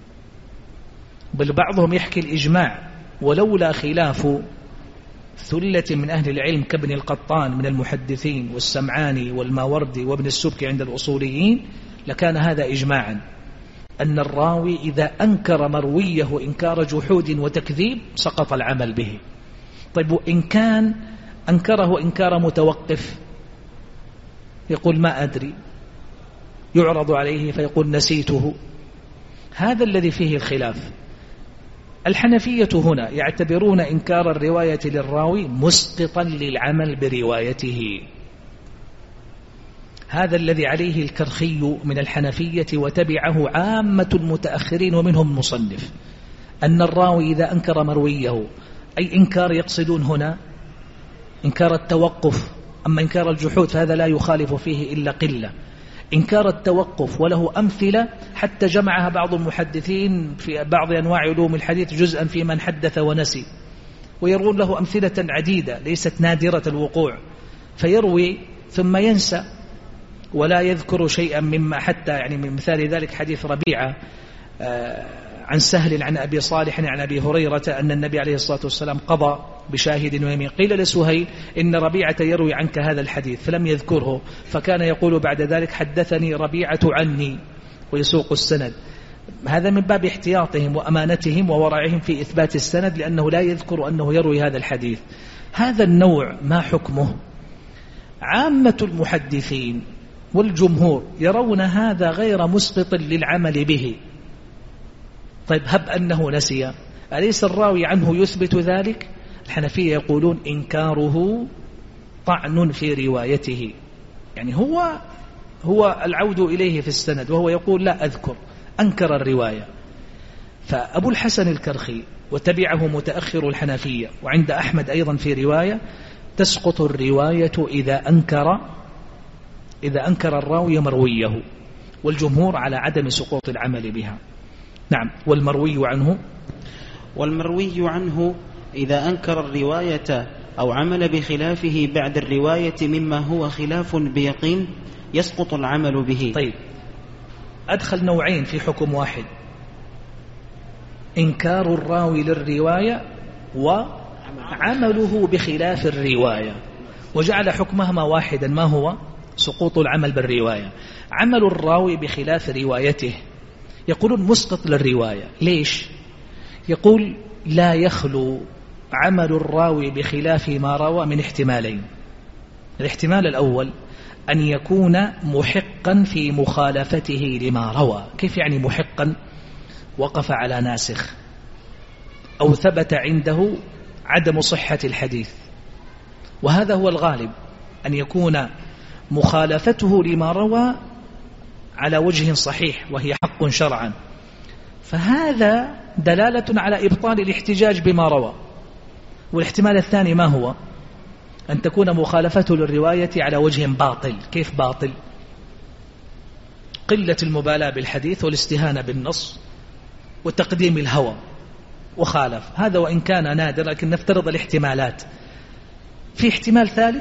بل بعضهم يحكي الإجماع، ولولا خلاف ثلة من أهل العلم كابن القطان من المحدثين والسمعاني والماوردي وابن السبكي عند الأصوليين لكان هذا إجماعا، أن الراوي إذا أنكر مرويه إنكار جحود وتكذيب سقط العمل به. طيب وإن كان أنكره إنكار متوقف، يقول ما أدري، يعرض عليه فيقول نسيته، هذا الذي فيه الخلاف. الحنفية هنا يعتبرون إنكار الرواية للراوي مسقطا للعمل بروايته. هذا الذي عليه الكرخي من الحنفية وتبعه عامة المتأخرين ومنهم مصنف، أن الراوي إذا أنكر مرويه، أي إنكار يقصدون هنا إنكار التوقف، أما إنكار الجحود فهذا لا يخالف فيه إلا قلة. إنكار التوقف وله أمثلة حتى جمعها بعض المحدثين في بعض أنواع علوم الحديث جزءا في من حدث ونسي، ويروون له أمثلة عديدة ليست نادرة الوقوع، فيروي ثم ينسى ولا يذكر شيئا مما حتى يعني من مثال ذلك حديث ربيعة عن سهل عن أبي صالح عن أبي هريرة أن النبي عليه الصلاة والسلام قضى بشاهد ويمين. قيل لسهيل إن ربيعة يروي عنك هذا الحديث فلم يذكره، فكان يقول بعد ذلك حدثني ربيعة عني ويسوق السند. هذا من باب احتياطهم وأمانتهم وورعهم في إثبات السند، لأنه لا يذكر أنه يروي هذا الحديث. هذا النوع ما حكمه؟ عامة المحدثين والجمهور يرون هذا غير مسقط للعمل به. طيب هب أنه نسي، أليس الراوي عنه يثبت ذلك؟ الحنفية يقولون إنكاره طعن في روايته، يعني هو العود إليه في السند وهو يقول لا أذكر، أنكر الرواية. فأبو الحسن الكرخي وتبعه متأخر الحنفية وعند أحمد أيضا في رواية تسقط الرواية إذا أنكر الراوي مرويه، والجمهور على عدم سقوط العمل بها. نعم. والمروي عنه إذا أنكر الرواية أو عمل بخلافه بعد الرواية مما هو خلاف بيقين يسقط العمل به. طيب أدخل نوعين في حكم واحد: إنكار الراوي للرواية وعمله بخلاف الرواية، وجعل حكمهما واحدا، ما هو؟ سقوط العمل بالرواية. عمل الراوي بخلاف روايته يقولون مسقط للرواية. ليش؟ يقول لا يخلو عمل الراوي بخلاف ما روى من احتمالين. الاحتمال الأول أن يكون محقا في مخالفته لما روى. كيف يعني محقا؟ وقف على ناسخ أو ثبت عنده عدم صحة الحديث، وهذا هو الغالب، أن يكون مخالفته لما روى على وجه صحيح وهي حق شرعا، فهذا دلالة على إبطال الاحتجاج بما روى. والاحتمال الثاني ما هو؟ أن تكون مخالفته للرواية على وجه باطل. كيف باطل؟ قلة المبالاة بالحديث والاستهانة بالنص وتقديم الهوى وخالف. هذا وإن كان نادر، لكن نفترض الاحتمالات. في احتمال ثالث،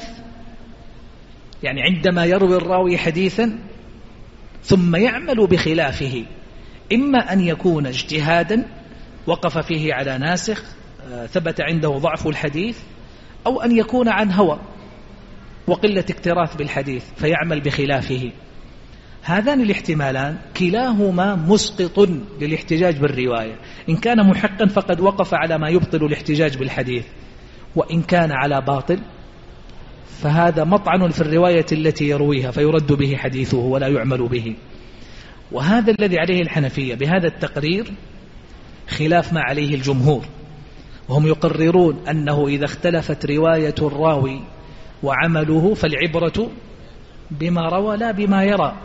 يعني عندما يروي الراوي حديثا ثم يعمل بخلافه، إما أن يكون اجتهادا وقف فيه على ناسخ ثبت عنده ضعف الحديث، أو أن يكون عن هوى وقلة اكتراث بالحديث فيعمل بخلافه. هذان الاحتمالان كلاهما مسقط للاحتجاج بالرواية. إن كان محقا فقد وقف على ما يبطل الاحتجاج بالحديث، وإن كان على باطل فهذا مطعن في الرواية التي يرويها فيرد به حديثه ولا يعمل به. وهذا الذي عليه الحنفية بهذا التقرير خلاف ما عليه الجمهور، وهم يقررون أنه إذا اختلفت رواية الراوي وعمله فالعبرة بما روى لا بما يرى.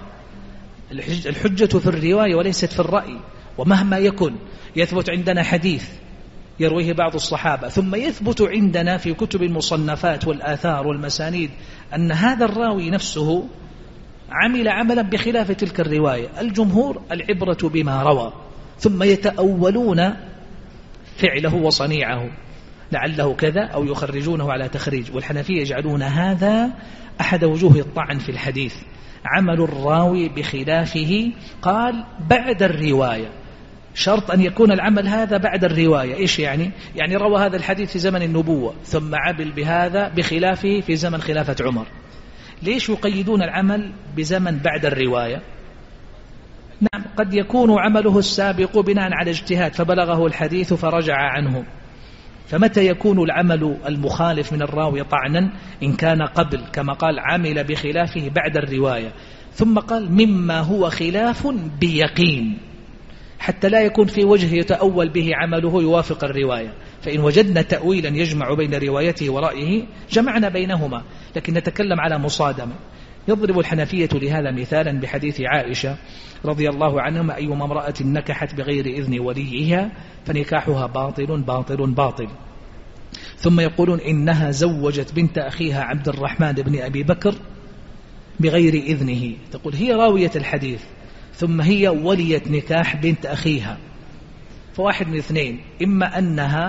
الحجة في الرواية وليست في الرأي. ومهما يكن يثبت عندنا حديث يرويه بعض الصحابة ثم يثبت عندنا في كتب المصنفات والآثار والمسانيد أن هذا الراوي نفسه عمل عملا بخلاف تلك الرواية، الجمهور العبرة بما روى، ثم يتأولون فعله وصنيعه لعله كذا أو يخرجونه على تخريج. والحنفية يجعلون هذا أحد وجوه الطعن في الحديث، عمل الراوي بخلافه. قال بعد الرواية، شرط أن يكون العمل هذا بعد الرواية. إيش يعني؟ يعني روى هذا الحديث في زمن النبوة ثم عمل بهذا بخلافه في زمن خلافة عمر. ليش يقيدون العمل بزمن بعد الرواية؟ نعم، قد يكون عمله السابق بناء على اجتهاد فبلغه الحديث فرجع عنه. فمتى يكون العمل المخالف من الراوي طعنا؟ إن كان قبل، كما قال عمل بخلافه بعد الرواية، ثم قال مما هو خلاف بيقين، حتى لا يكون في وجه يتأول به عمله يوافق الرواية. فإن وجدنا تأويلا يجمع بين روايته ورأيه جمعنا بينهما، لكن نتكلم على مصادمة. يضرب الحنفية لهذا مثالا بحديث عائشة رضي الله عنها: أيما امرأة نكحت بغير إذن وليها فنكاحها باطل باطل باطل. ثم يقولون إنها زوجت بنت أخيها عبد الرحمن بن أبي بكر بغير إذنه. تقول هي راوية الحديث ثم هي وليت نكاح بنت أخيها. فواحد من اثنين: إما أنها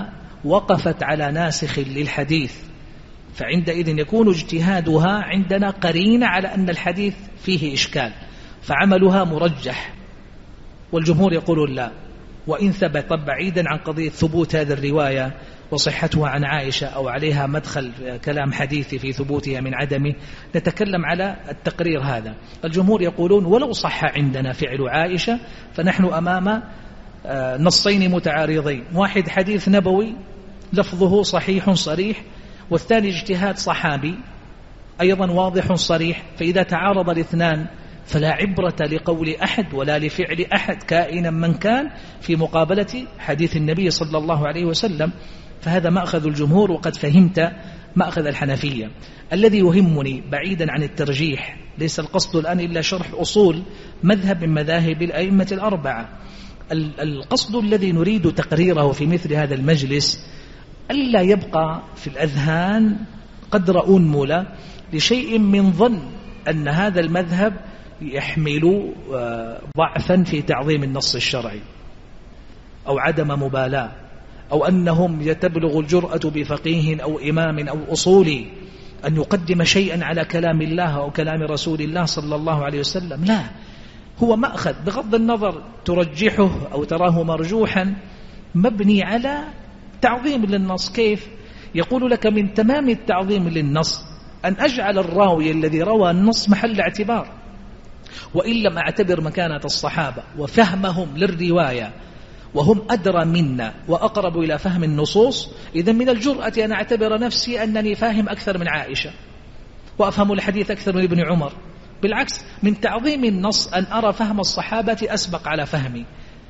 وقفت على ناسخ للحديث، فعندئذ يكون اجتهادها عندنا قرينة على أن الحديث فيه إشكال، فعملها مرجح. والجمهور يقولون لا، وإن ثبت بعيدا عن قضية ثبوت هذه الرواية وصحتها عن عائشة أو عليها مدخل كلام حديثي في ثبوتها من عدمه، نتكلم على التقرير هذا. الجمهور يقولون ولو صح عندنا فعل عائشة فنحن أمام نصين متعارضين، واحد حديث نبوي لفظه صحيح صريح، والثاني اجتهاد صحابي أيضا واضح صريح، فإذا تعارض الاثنان فلا عبرة لقول أحد ولا لفعل أحد كائنا من كان في مقابلة حديث النبي صلى الله عليه وسلم. فهذا مأخذ الجمهور، وقد فهمت مأخذ الحنفية. الذي يهمني بعيدا عن الترجيح، ليس القصد الآن إلا شرح أصول مذهب من مذاهب الأئمة الأربعة، القصد الذي نريد تقريره في مثل هذا المجلس ألا يبقى في الأذهان قدر أنملة لشيء من ظن أن هذا المذهب يحمل ضعفا في تعظيم النص الشرعي أو عدم مبالاة، أو أنهم يتبلغ الجرأة بفقيه أو إمام أو أصولي أن يقدم شيئا على كلام الله أو كلام رسول الله صلى الله عليه وسلم. لا، هو مأخذ بغض النظر ترجحه أو تراه مرجوحا مبني على تعظيم للنص. كيف؟ يقول لك من تمام التعظيم للنص أن أجعل الراوي الذي روى النص محل اعتبار، وإن لم أعتبر مكانة الصحابة وفهمهم للرواية وهم أدرى منا وأقرب إلى فهم النصوص، إذن من الجرأة أن أعتبر نفسي أنني فاهم أكثر من عائشة وأفهم الحديث أكثر من ابن عمر. بالعكس، من تعظيم النص أن أرى فهم الصحابة أسبق على فهمي.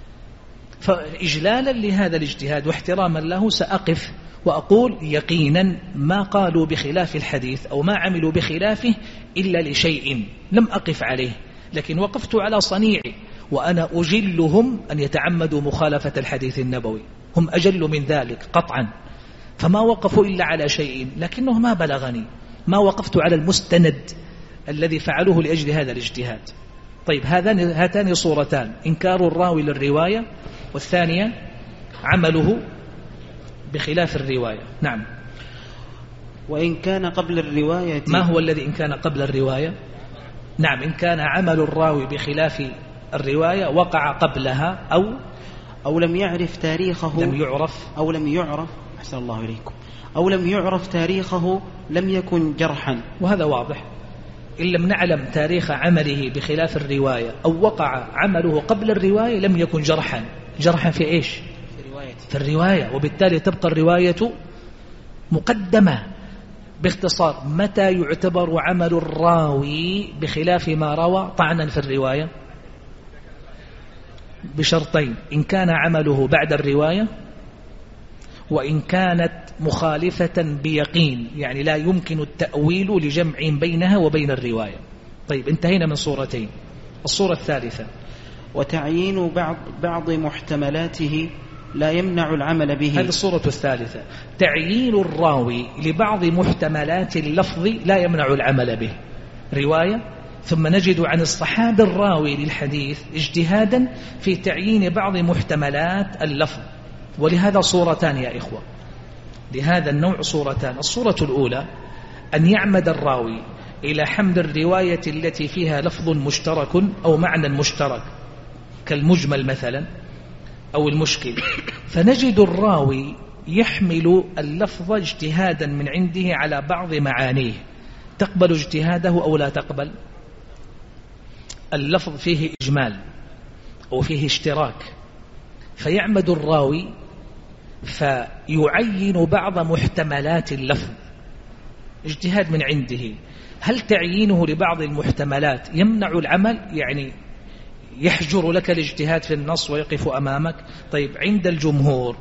فإجلالا لهذا الاجتهاد واحتراما له سأقف وأقول يقينا ما قالوا بخلاف الحديث أو ما عملوا بخلافه إلا لشيء لم أقف عليه، لكن وقفت على صنيعي، وأنا أجلهم أن يتعمدوا مخالفة الحديث النبوي، هم أجل من ذلك قطعا، فما وقفوا إلا على شيء، لكنه ما بلغني، ما وقفت على المستند الذي فعلوه لأجل هذا الاجتهاد. طيب، هاتان صورتان: إنكار الراوي للرواية، والثانية عمله بخلاف الرواية. نعم. وإن كان قبل الرواية، ما هو الذي إن كان قبل الرواية؟ نعم، إن كان عمل الراوي بخلاف الرواية وقع قبلها أو لم يعرف تاريخه، لم يعرف أحسن الله إليكم، أو لم يعرف تاريخه لم يكن جرحا. وهذا واضح، إن لم نعلم تاريخ عمله بخلاف الرواية أو وقع عمله قبل الرواية لم يكن جرحا. جرحا في إيش؟ في الرواية، وبالتالي تبقى الرواية مقدمة. باختصار، متى يعتبر عمل الراوي بخلاف ما روى طعنا في الرواية؟ بشرطين: إن كان عمله بعد الرواية، وإن كانت مخالفة بيقين، يعني لا يمكن التأويل لجمع بينها وبين الرواية. طيب، انتهينا من صورتين. الصورة الثالثة: وتعيين بعض محتملاته لا يمنع العمل به. هذه الصورة الثالثة، تعيين الراوي لبعض محتملات اللفظ لا يمنع العمل به. رواية، ثم نجد عن الصحابي الراوي للحديث اجتهادا في تعيين بعض محتملات اللفظ. ولهذا صورتان يا إخوة، لهذا النوع صورتان. الصورة الأولى أن يعمد الراوي إلى حمل الرواية التي فيها لفظ مشترك أو معنى مشترك كالمجمل مثلا أو المشكل، فنجد الراوي يحمل اللفظ اجتهادا من عنده على بعض معانيه. تقبل اجتهاده أو لا تقبل؟ اللفظ فيه إجمال أو فيه اشتراك، فيعمد الراوي فيعين بعض محتملات اللفظ اجتهاد من عنده. هل تعيينه لبعض المحتملات يمنع العمل؟ يعني يحجر لك الاجتهاد في النص ويقف أمامك؟ طيب، عند الجمهور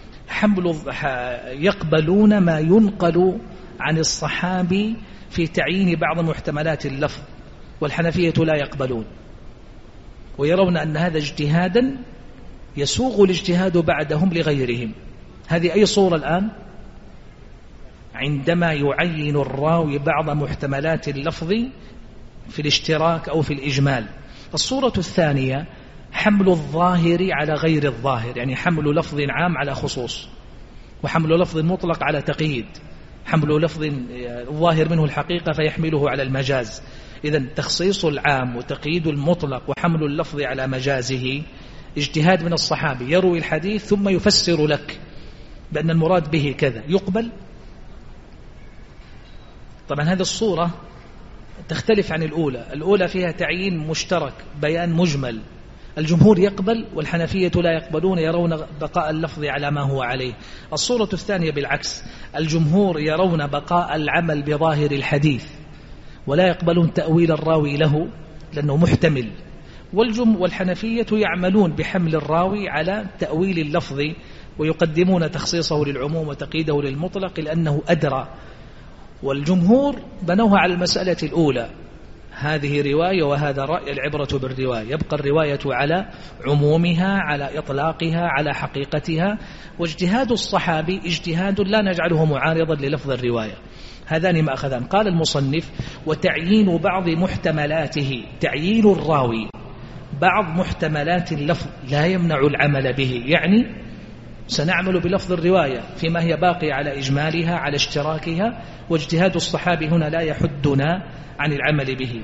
يقبلون ما ينقل عن الصحابي في تعيين بعض محتملات اللفظ، والحنفية لا يقبلون، ويرون أن هذا اجتهادا يسوغ الاجتهاد بعدهم لغيرهم. هذه أي صورة الآن؟ عندما يعين الراوي بعض محتملات اللفظ في الاشتراك أو في الإجمال. الصورة الثانية حمل الظاهر على غير الظاهر، يعني حمل لفظ عام على خصوص. وحمل لفظ مطلق على تقييد، حمل لفظ الظاهر منه الحقيقة فيحمله على المجاز. إذن تخصيص العام وتقييد المطلق وحمل اللفظ على مجازه اجتهاد من الصحابي يروي الحديث ثم يفسر لك بأن المراد به كذا، يقبل؟ طبعا هذه الصورة تختلف عن الأولى فيها تعيين مشترك بيان مجمل، الجمهور يقبل والحنفية لا يقبلون، يرون بقاء اللفظ على ما هو عليه. الصورة الثانية بالعكس، الجمهور يرون بقاء العمل بظاهر الحديث ولا يقبلون تأويل الراوي له لأنه محتمل، والحنفية يعملون بحمل الراوي على تأويل اللفظ ويقدمون تخصيصه للعموم وتقييده للمطلق لأنه أدرى. والجمهور بنوها على المسألة الأولى، هذه رواية وهذا رأي، العبرة بالرواية، يبقى الرواية على عمومها على إطلاقها على حقيقتها، واجتهاد الصحابي اجتهاد لا نجعله معارضا للفظ الرواية. هذان ما أخذان. قال المصنف: وتعيين بعض محتملاته، تعيين الراوي بعض محتملات اللفظ لا يمنع العمل به، يعني سنعمل بلفظ الرواية فيما هي باقية على إجمالها على اشتراكها، واجتهاد الصحابي هنا لا يحدنا عن العمل به.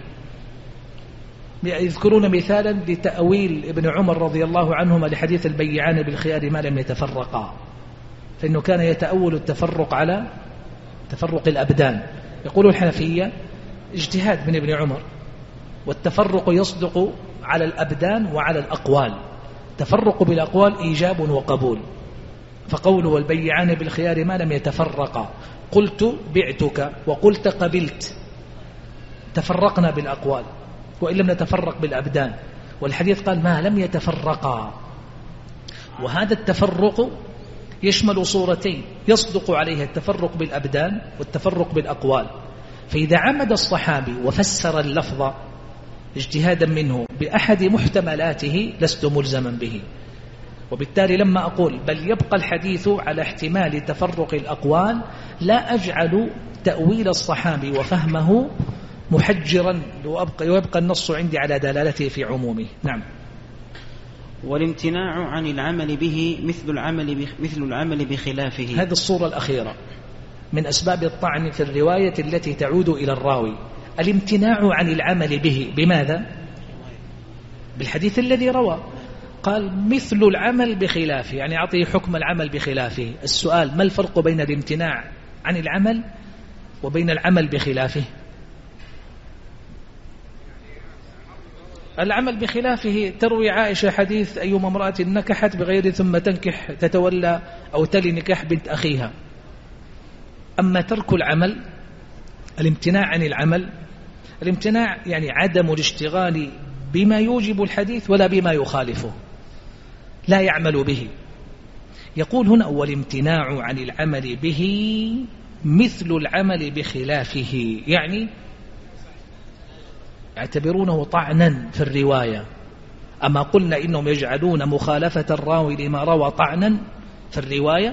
يذكرون مثالا لتأويل ابن عمر رضي الله عنهما لحديث البيعان بالخيار ما لم يتفرقا، فإنه كان يتأول التفرق على تفرق الأبدان. يقول الحنفية اجتهاد من ابن عمر، والتفرق يصدق على الأبدان وعلى الأقوال، تفرق بالأقوال إيجاب وقبول، فقوله والبيعان بالخيار ما لم يتفرقا، قلت بعتك وقلت قبلت، تفرقنا بالأقوال وإن لم نتفرق بالأبدان، والحديث قال ما لم يتفرقا. وهذا التفرق يشمل صورتين يصدق عليها التفرق بالأبدان والتفرق بالأقوال، فإذا عمد الصحابي وفسر اللفظ اجتهادا منه بأحد محتملاته لست ملزما به. وبالتالي لما أقول بل يبقى الحديث على احتمال تفرق الأقوال لا أجعل تأويل الصحابي وفهمه محجرا ويبقى النص عندي على دلالته في عمومه. نعم. والامتناع عن العمل به مثل العمل بخلافه. هذه الصورة الأخيرة من أسباب الطعن في الرواية التي تعود إلى الراوي، الامتناع عن العمل به. بماذا؟ بالحديث الذي روى، قال مثل العمل بخلافه، يعني أعطيه حكم العمل بخلافه. السؤال: ما الفرق بين الامتناع عن العمل وبين العمل بخلافه؟ العمل بخلافه تروي عائشة حديث أيما امرأة نكحت بغير ثم تنكح تتولى أو تلي نكاح بنت أخيها. أما ترك العمل، الامتناع عن العمل، الامتناع يعني عدم الاشتغال بما يوجب الحديث ولا بما يخالفه، لا يعمل به. يقول هنا والامتناع عن العمل به مثل العمل بخلافه، يعني يعتبرونه طعنا في الرواية. أما قلنا إنهم يجعلون مخالفة الراوي لما روى طعنا في الرواية،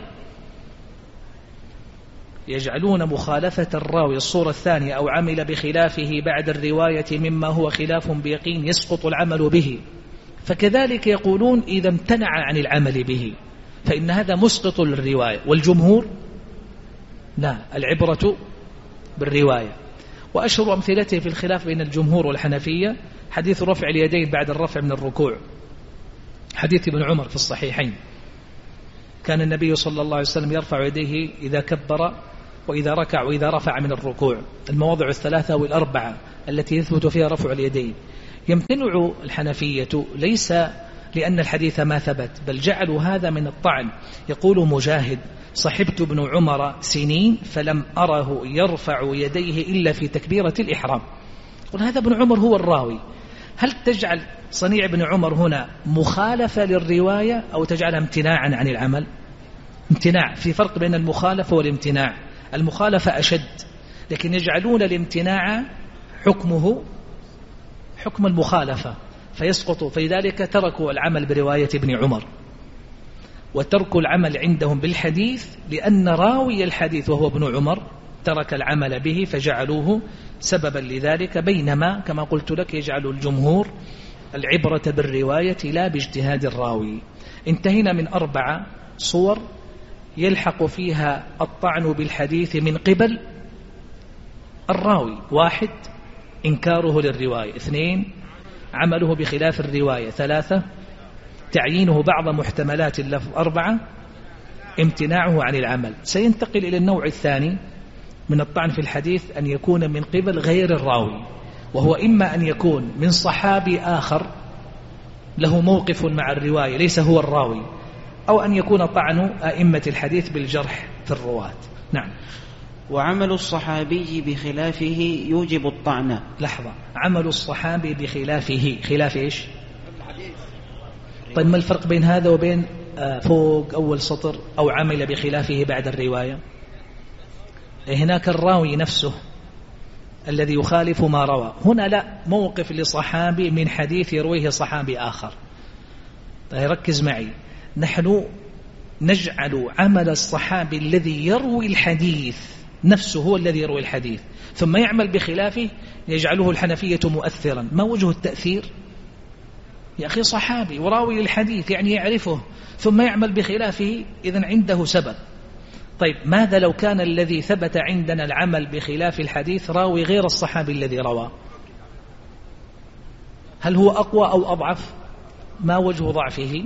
يجعلون مخالفة الراوي الصورة الثانية أو عمل بخلافه بعد الرواية مما هو خلاف بيقين يسقط العمل به، فكذلك يقولون إذا امتنع عن العمل به فإن هذا مسقط للرواية. والجمهور لا، العبرة بالرواية. وأشهر أمثلته في الخلاف بين الجمهور والحنفية حديث رفع اليدين بعد الرفع من الركوع، حديث ابن عمر في الصحيحين، كان النبي صلى الله عليه وسلم يرفع يديه إذا كبر وإذا ركع وإذا رفع من الركوع، المواضع الثلاثة والأربعة التي يثبت فيها رفع اليدين. يمتنع الحنفية ليس لأن الحديث ما ثبت، بل جعلوا هذا من الطعن. يقول مجاهد: صحبت ابن عمر سنين فلم أره يرفع يديه إلا في تكبيرة الإحرام. قل هذا ابن عمر هو الراوي، هل تجعل صنيع ابن عمر هنا مخالفة للرواية أو تجعلها امتناعا عن العمل؟ امتناع، في فرق بين المخالفة والامتناع. المخالفة أشد، لكن يجعلون الامتناع حكمه حكم المخالفة فيسقط، فلذلك تركوا العمل برواية ابن عمر، وتركوا العمل عندهم بالحديث لأن راوي الحديث وهو ابن عمر ترك العمل به فجعلوه سببا لذلك، بينما كما قلت لك يجعل الجمهور العبرة بالرواية لا باجتهاد الراوي. انتهينا من 4 صور يلحق فيها الطعن بالحديث من قبل الراوي: 1 إنكاره للرواية، 2 عمله بخلاف الرواية، 3 تعيينه بعض محتملات اللفظ، 4 امتناعه عن العمل. سينتقل إلى النوع الثاني من الطعن في الحديث، أن يكون من قبل غير الراوي، وهو إما أن يكون من صحابي آخر له موقف مع الرواية ليس هو الراوي، أو أن يكون طعن أئمة الحديث بالجرح في الرواة. نعم. وعمل الصحابي بخلافه يوجب الطعن. لحظة، عمل الصحابي بخلافه، خلاف إيش؟ طيب ما الفرق بين هذا وبين فوق أول سطر أو عمل بخلافه بعد الرواية؟ هناك الراوي نفسه الذي يخالف ما روى، هنا لا، موقف لصحابي من حديث يرويه صحابي آخر. طيب ركز معي، نحن نجعل عمل الصحابي الذي يروي الحديث نفسه هو الذي يروي الحديث ثم يعمل بخلافه يجعله الحنفية مؤثرا. ما وجه التأثير؟ يا أخي صحابي وراوي الحديث يعني يعرفه ثم يعمل بخلافه، إذن عنده سبب. طيب ماذا لو كان الذي ثبت عندنا العمل بخلاف الحديث راوي غير الصحابي الذي روى؟ هل هو أقوى أو أضعف؟ ما وجه ضعفه؟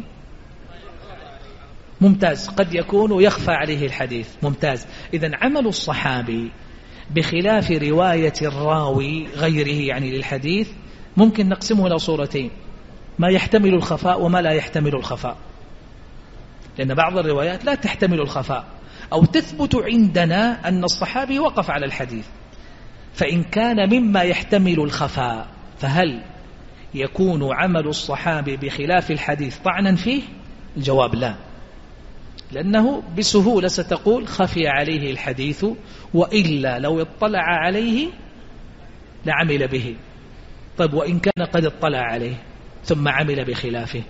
ممتاز، قد يكون يخفى عليه الحديث. ممتاز. إذن عمل الصحابي بخلاف رواية الراوي غيره يعني للحديث ممكن نقسمه إلى صورتين: ما يحتمل الخفاء وما لا يحتمل الخفاء، لأن بعض الروايات لا تحتمل الخفاء، أو تثبت عندنا أن الصحابي وقف على الحديث. فإن كان مما يحتمل الخفاء فهل يكون عمل الصحابي بخلاف الحديث طعنا فيه؟ الجواب لا، لأنه بسهولة ستقول خفي عليه الحديث، وإلا لو اطلع عليه لعمل به. طيب وإن كان قد اطلع عليه ثم عمل بخلافه،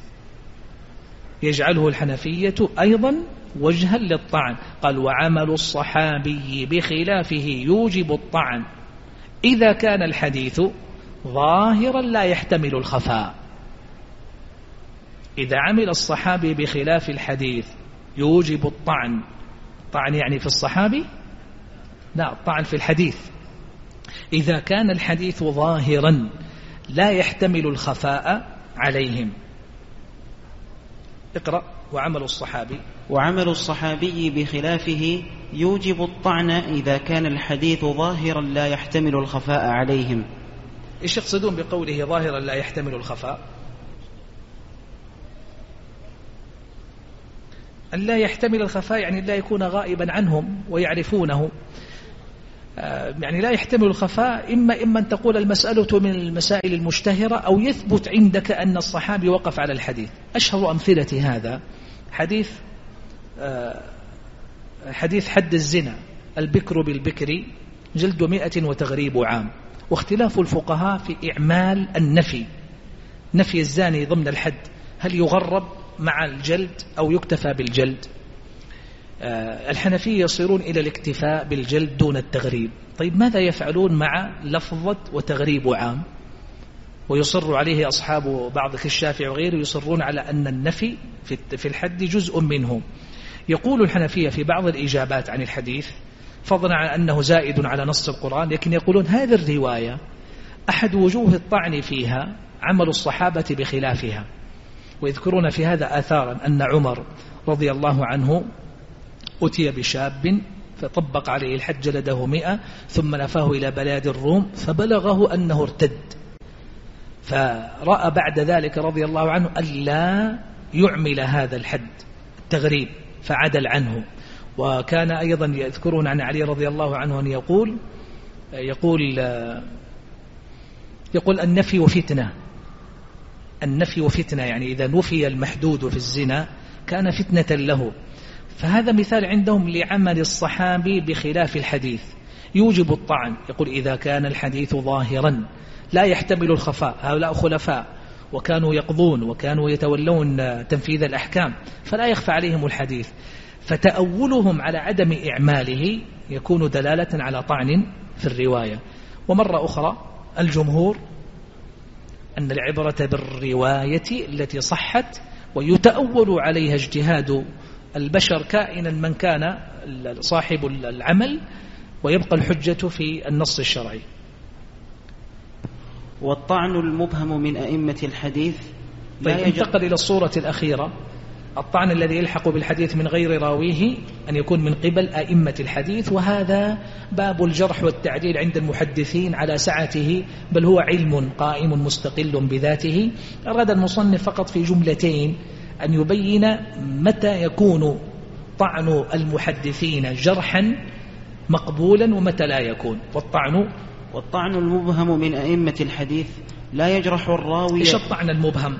يجعله الحنفية أيضا وجها للطعن. قال: وعمل الصحابي بخلافه يوجب الطعن إذا كان الحديث ظاهرا لا يحتمل الخفاء. إذا عمل الصحابي بخلاف الحديث يوجب الطعن. طعن يعني في الصحابي؟ لا، طعن في الحديث. إذا كان الحديث ظاهرا لا يحتمل الخفاء عليهم. اقرأ: وعمل الصحابي بخلافه يوجب الطعن إذا كان الحديث ظاهرا لا يحتمل الخفاء عليهم. إيش يقصدون بقوله ظاهرا لا يحتمل الخفاء؟ أن لا يحتمل الخفاء يعني لا يكون غائبا عنهم ويعرفونه. يعني لا يحتمل الخفاء إما أن تقول المسألة من المسائل المشتهرة، أو يثبت عندك أن الصحابي وقف على الحديث. أشهر أمثلة هذا حديث حد الزنا: البكر بالبكر جلد 100 وتغريب عام. واختلاف الفقهاء في إعمال النفي، نفي الزاني ضمن الحد، هل يغرب مع الجلد أو يكتفى بالجلد؟ الحنفية يصيرون إلى الاكتفاء بالجلد دون التغريب. طيب ماذا يفعلون مع لفظة وتغريب عام؟ ويصر عليه أصحاب بعض كالشافعي وغيره، يصرون على أن النفي في الحد جزء منه. يقول الحنفية في بعض الإجابات عن الحديث، فضلا عن أنه زائد على نص القرآن، لكن يقولون هذه الرواية أحد وجوه الطعن فيها عمل الصحابة بخلافها. ويذكرون في هذا آثارا أن عمر رضي الله عنه أتي بشاب فطبق عليه الحد جلده 100 ثم نفاه إلى بلاد الروم فبلغه أنه ارتد، فرأى بعد ذلك رضي الله عنه ألا يعمل هذا الحد التغريب فعدل عنه. وكان أيضا يذكرون عن علي رضي الله عنه أن يقول النفي وفتنة. النفي وفتنة يعني إذا نفي المحدود في الزنا كان فتنة له. فهذا مثال عندهم لعمل الصحابي بخلاف الحديث يوجب الطعن. يقول إذا كان الحديث ظاهرا لا يحتمل الخفاء، هؤلاء خلفاء وكانوا يقضون وكانوا يتولون تنفيذ الأحكام فلا يخفى عليهم الحديث، فتأولهم على عدم إعماله يكون دلالة على طعن في الرواية. ومرة أخرى الجمهور أن العبرة بالرواية التي صحت ويتأول عليها اجتهاد البشر كائنا من كان صاحب العمل، ويبقى الحجة في النص الشرعي. والطعن المبهم من أئمة الحديث طيب انتقل إلى الصورة الأخيرة، الطعن الذي يلحق بالحديث من غير راويه أن يكون من قبل أئمة الحديث، وهذا باب الجرح والتعديل عند المحدثين على سعته، بل هو علم قائم مستقل بذاته. أراد المصنف فقط في جملتين أن يبين متى يكون طعن المحدثين جرحا مقبولا ومتى لا يكون. والطعن المبهم من أئمة الحديث لا يجرح الراوي. إيش الطعن المبهم؟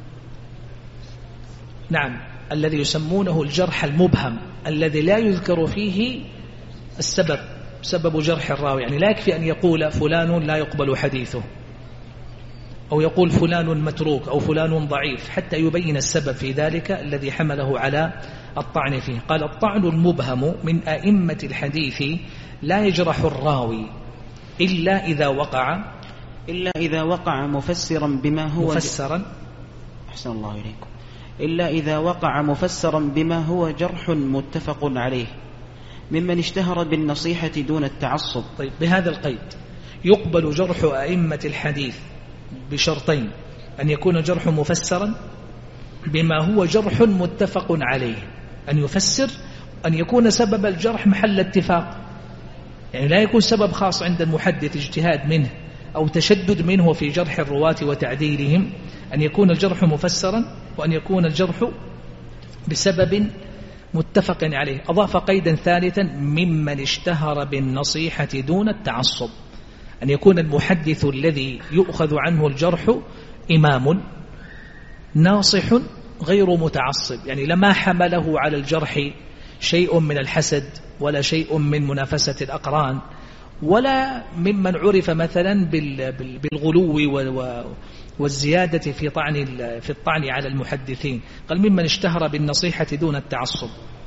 نعم، الذي يسمونه الجرح المبهم، الذي لا يذكر فيه سبب جرح الراوي. يعني لا يكفي أن يقول فلان لا يقبل حديثه، أو يقول فلان متروك أو فلان ضعيف، حتى يبين السبب في ذلك الذي حمله على الطعن فيه. قال الطعن المبهم من أئمة الحديث لا يجرح الراوي إلا إذا وقع مفسرا بما هو أحسن الله إليكم، إلا إذا وقع مفسرا بما هو جرح متفق عليه ممن اشتهر بالنصيحة دون التعصب. طيب بهذا القيد يقبل جرح أئمة الحديث بشرطين: أن يكون جرح مفسرا بما هو جرح متفق عليه، أن يفسر، أن يكون سبب الجرح محل اتفاق، يعني لا يكون سبب خاص عند المحدث اجتهاد منه أو تشدد منه في جرح الرواة وتعديلهم، أن يكون الجرح مفسرا وأن يكون الجرح بسبب متفق عليه. أضاف قيدا ثالثا: ممن اشتهر بالنصيحة دون التعصب، أن يكون المحدث الذي يؤخذ عنه الجرح إمام ناصح غير متعصب، يعني لما حمله على الجرح شيء من الحسد ولا شيء من منافسة الأقران، ولا ممن عرف مثلا بالغلو والزيادة في الطعن على المحدثين. قال ممن اشتهر بالنصيحة دون التعصب.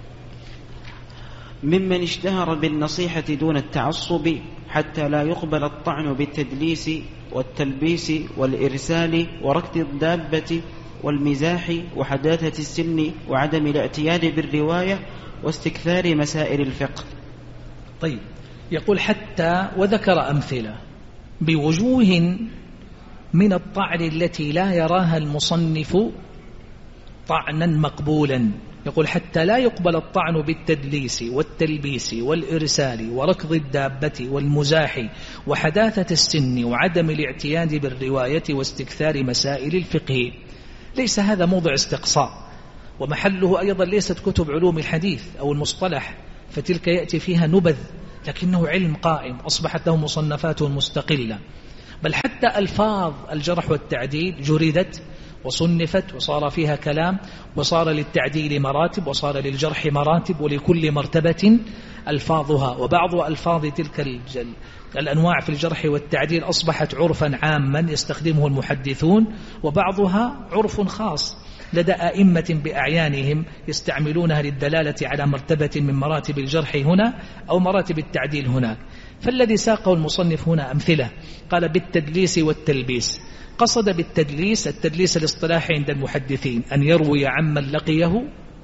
ممن اشتهر بالنصيحة دون التعصب حتى لا يقبل الطعن بالتدليس والتلبيس والإرسال وركض الدابة والمزاح وحداثة السن وعدم الاعتياد بالرواية واستكثار مسائل الفقه. طيب يقول حتى، وذكر أمثلة بوجوه من الطعن التي لا يراها المصنف طعنا مقبولا. يقول حتى لا يقبل الطعن بالتدليس والتلبيس والإرسال وركض الدابة والمزاح وحداثة السن وعدم الاعتياد بالرواية واستكثار مسائل الفقه. ليس هذا موضع استقصاء، ومحله أيضا ليست كتب علوم الحديث أو المصطلح، فتلك يأتي فيها نبذ، لكنه علم قائم أصبحت له مصنفات مستقلة. بل حتى ألفاظ الجرح والتعديل جردت وصنفت وصار فيها كلام، وصار للتعديل مراتب وصار للجرح مراتب، ولكل مرتبة ألفاظها. وبعض ألفاظ تلك الأنواع في الجرح والتعديل أصبحت عرفا عاما يستخدمه المحدثون، وبعضها عرف خاص لدى أئمة بأعيانهم يستعملونها للدلالة على مرتبة من مراتب الجرح هنا أو مراتب التعديل هناك. فالذي ساقه المصنف هنا أمثلة، قال بالتدليس والتلبيس. قصد بالتدليس التدليس الاصطلاحي عند المحدثين أن يروي عمن لقيه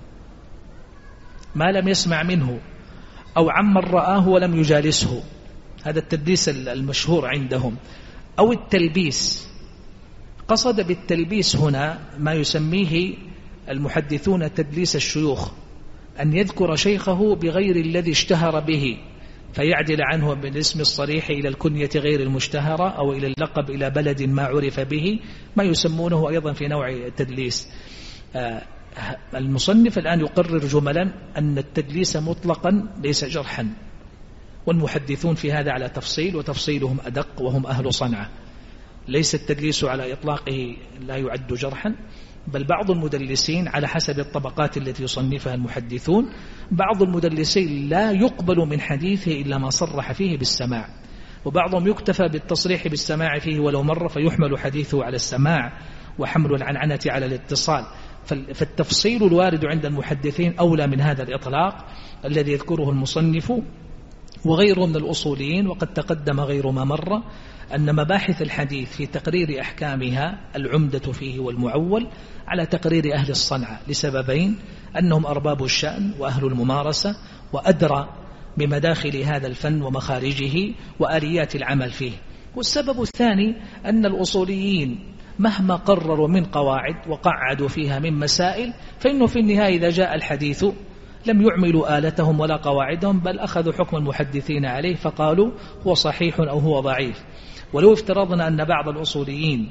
ما لم يسمع منه أو عمن رآه ولم يجالسه، هذا التدليس المشهور عندهم. أو التلبيس، قصد بالتلبيس هنا ما يسميه المحدثون تدليس الشيوخ، أن يذكر شيخه بغير الذي اشتهر به فيعدل عنه بالاسم الصريح إلى الكنية غير المشتهرة أو إلى اللقب إلى بلد ما عرف به، ما يسمونه أيضا في نوع التدليس. المصنف الآن يقرر جملا أن التدليس مطلقا ليس جرحا، والمحدثون في هذا على تفصيل، وتفصيلهم أدق وهم أهل صنعة. ليس التدليس على إطلاقه لا يعد جرحا، بل بعض المدلسين على حسب الطبقات التي يصنفها المحدثون، بعض المدلسين لا يقبل من حديثه إلا ما صرح فيه بالسماع، وبعضهم يكتفى بالتصريح بالسماع فيه ولو مرة فيحمل حديثه على السماع وحمل العنعنة على الاتصال. فالتفصيل الوارد عند المحدثين أولى من هذا الإطلاق الذي يذكره المصنف وغيره من الأصوليين، وقد تقدم غير ما مر أن مباحث الحديث في تقرير أحكامها العمدة فيه والمعول على تقرير أهل الصنعة، لسببين: أنهم أرباب الشأن وأهل الممارسة وأدرى بمداخل هذا الفن ومخارجه وآليات العمل فيه. والسبب الثاني أن الأصوليين مهما قرروا من قواعد وقعدوا فيها من مسائل، فإنه في النهاية إذا جاء الحديث لم يعملوا آلتهم ولا قواعدهم، بل أخذوا حكم المحدثين عليه فقالوا هو صحيح أو هو ضعيف. ولو افترضنا أن بعض الأصوليين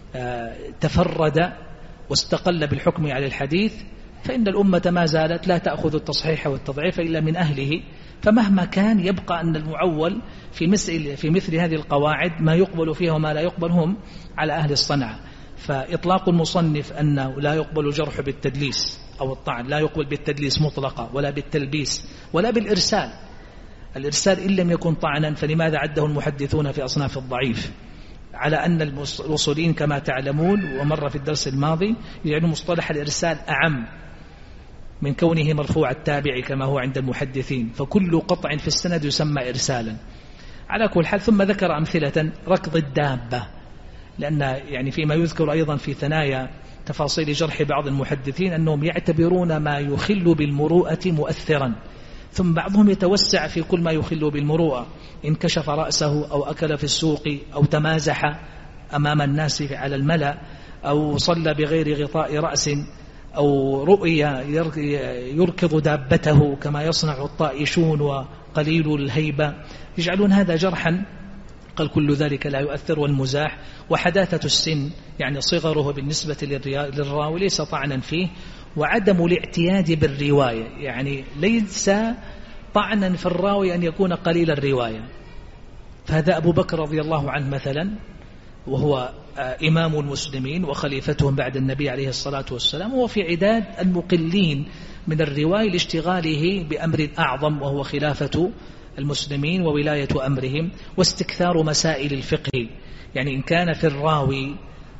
تفرد واستقل بالحكم على الحديث، فإن الأمة ما زالت لا تأخذ التصحيح والتضعيف إلا من أهله. فمهما كان يبقى أن المعول في مثل هذه القواعد ما يقبل فيها وما لا يقبل هم على أهل الصنعة. فإطلاق المصنف أنه لا يقبل الجرح بالتدليس أو الطعن، لا يقبل بالتدليس مطلقا ولا بالتلبيس ولا بالإرسال. الإرسال إن لم يكن طعنا فلماذا عده المحدثون في أصناف الضعيف؟ على أن الأصوليين كما تعلمون ومر في الدرس الماضي يعني مصطلح الإرسال أعم من كونه مرفوع التابع كما هو عند المحدثين، فكل قطع في السند يسمى إرسالا. على كل حال، ثم ذكر أمثلة ركض الدابة، لأن يعني فيما يذكر أيضا في ثنايا تفاصيل جرح بعض المحدثين أنهم يعتبرون ما يخل بالمروءة مؤثرا، ثم بعضهم يتوسع في كل ما يخل بالمروءة، إن كشف رأسه أو أكل في السوق أو تمازح أمام الناس على الملأ أو صلى بغير غطاء رأس أو رؤيا يركض دابته كما يصنع الطائشون وقليل الهيبة، يجعلون هذا جرحا. قال كل ذلك لا يؤثر. والمزاح وحداثة السن يعني صغره بالنسبة للراوي ليس طعنا فيه. وعدم الاعتياد بالرواية يعني ليس طعنا في الراوي أن يكون قليل الرواية. فهذا أبو بكر رضي الله عنه مثلا، وهو إمام المسلمين وخليفتهم بعد النبي عليه الصلاة والسلام، وهو في عداد المقلين من الرواية لاشتغاله بأمر أعظم وهو خلافة المسلمين وولاية أمرهم واستكثار مسائل الفقه. يعني إن كان في الراوي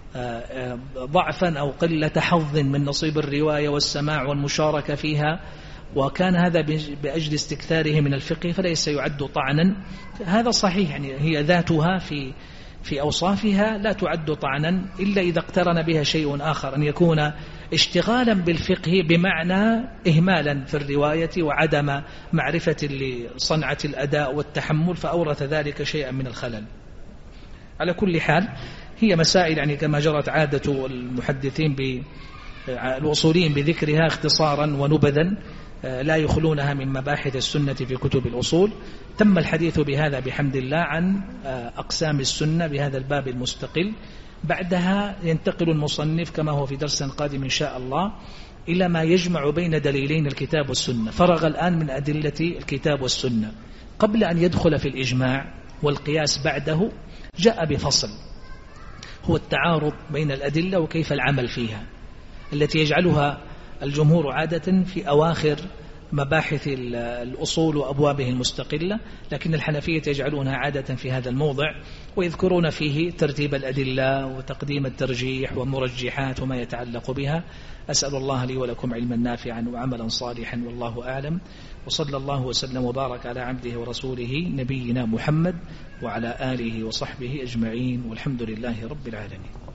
ضعفا أو قلة حظ من نصيب الرواية والسماع والمشاركة فيها، وكان هذا بأجل استكثاره من الفقه، فليس يعد طعنا. هذا صحيح، يعني هي ذاتها في أوصافها لا تعد طعنا إلا إذا اقترن بها شيء آخر، أن يكون اشتغالا بالفقه بمعنى إهمالا في الرواية وعدم معرفة لصنعة الأداء والتحمل، فأورث ذلك شيئا من الخلل. على كل حال هي مسائل يعني كما جرت عادة المحدثين الأصوليين بذكرها اختصارا ونبذا، لا يخلونها من مباحث السنة في كتب الأصول. تم الحديث بهذا بحمد الله عن أقسام السنة بهذا الباب المستقل. بعدها ينتقل المصنف كما هو في درس قادم إن شاء الله إلى ما يجمع بين دليلين الكتاب والسنة. فرغ الآن من أدلة الكتاب والسنة. قبل أن يدخل في الإجماع والقياس بعده جاء بفصل هو التعارض بين الأدلة وكيف العمل فيها، التي يجعلها الجمهور عادة في أواخر مباحث الأصول وأبوابه المستقلة، لكن الحنفية يجعلونها عادة في هذا الموضع، ويذكرون فيه ترتيب الأدلة وتقديم الترجيح والمرجحات وما يتعلق بها. أسأل الله لي ولكم علما نافعا وعملا صالحا، والله أعلم. وصلى الله وسلم وبارك على عبده ورسوله نبينا محمد وعلى آله وصحبه أجمعين، والحمد لله رب العالمين.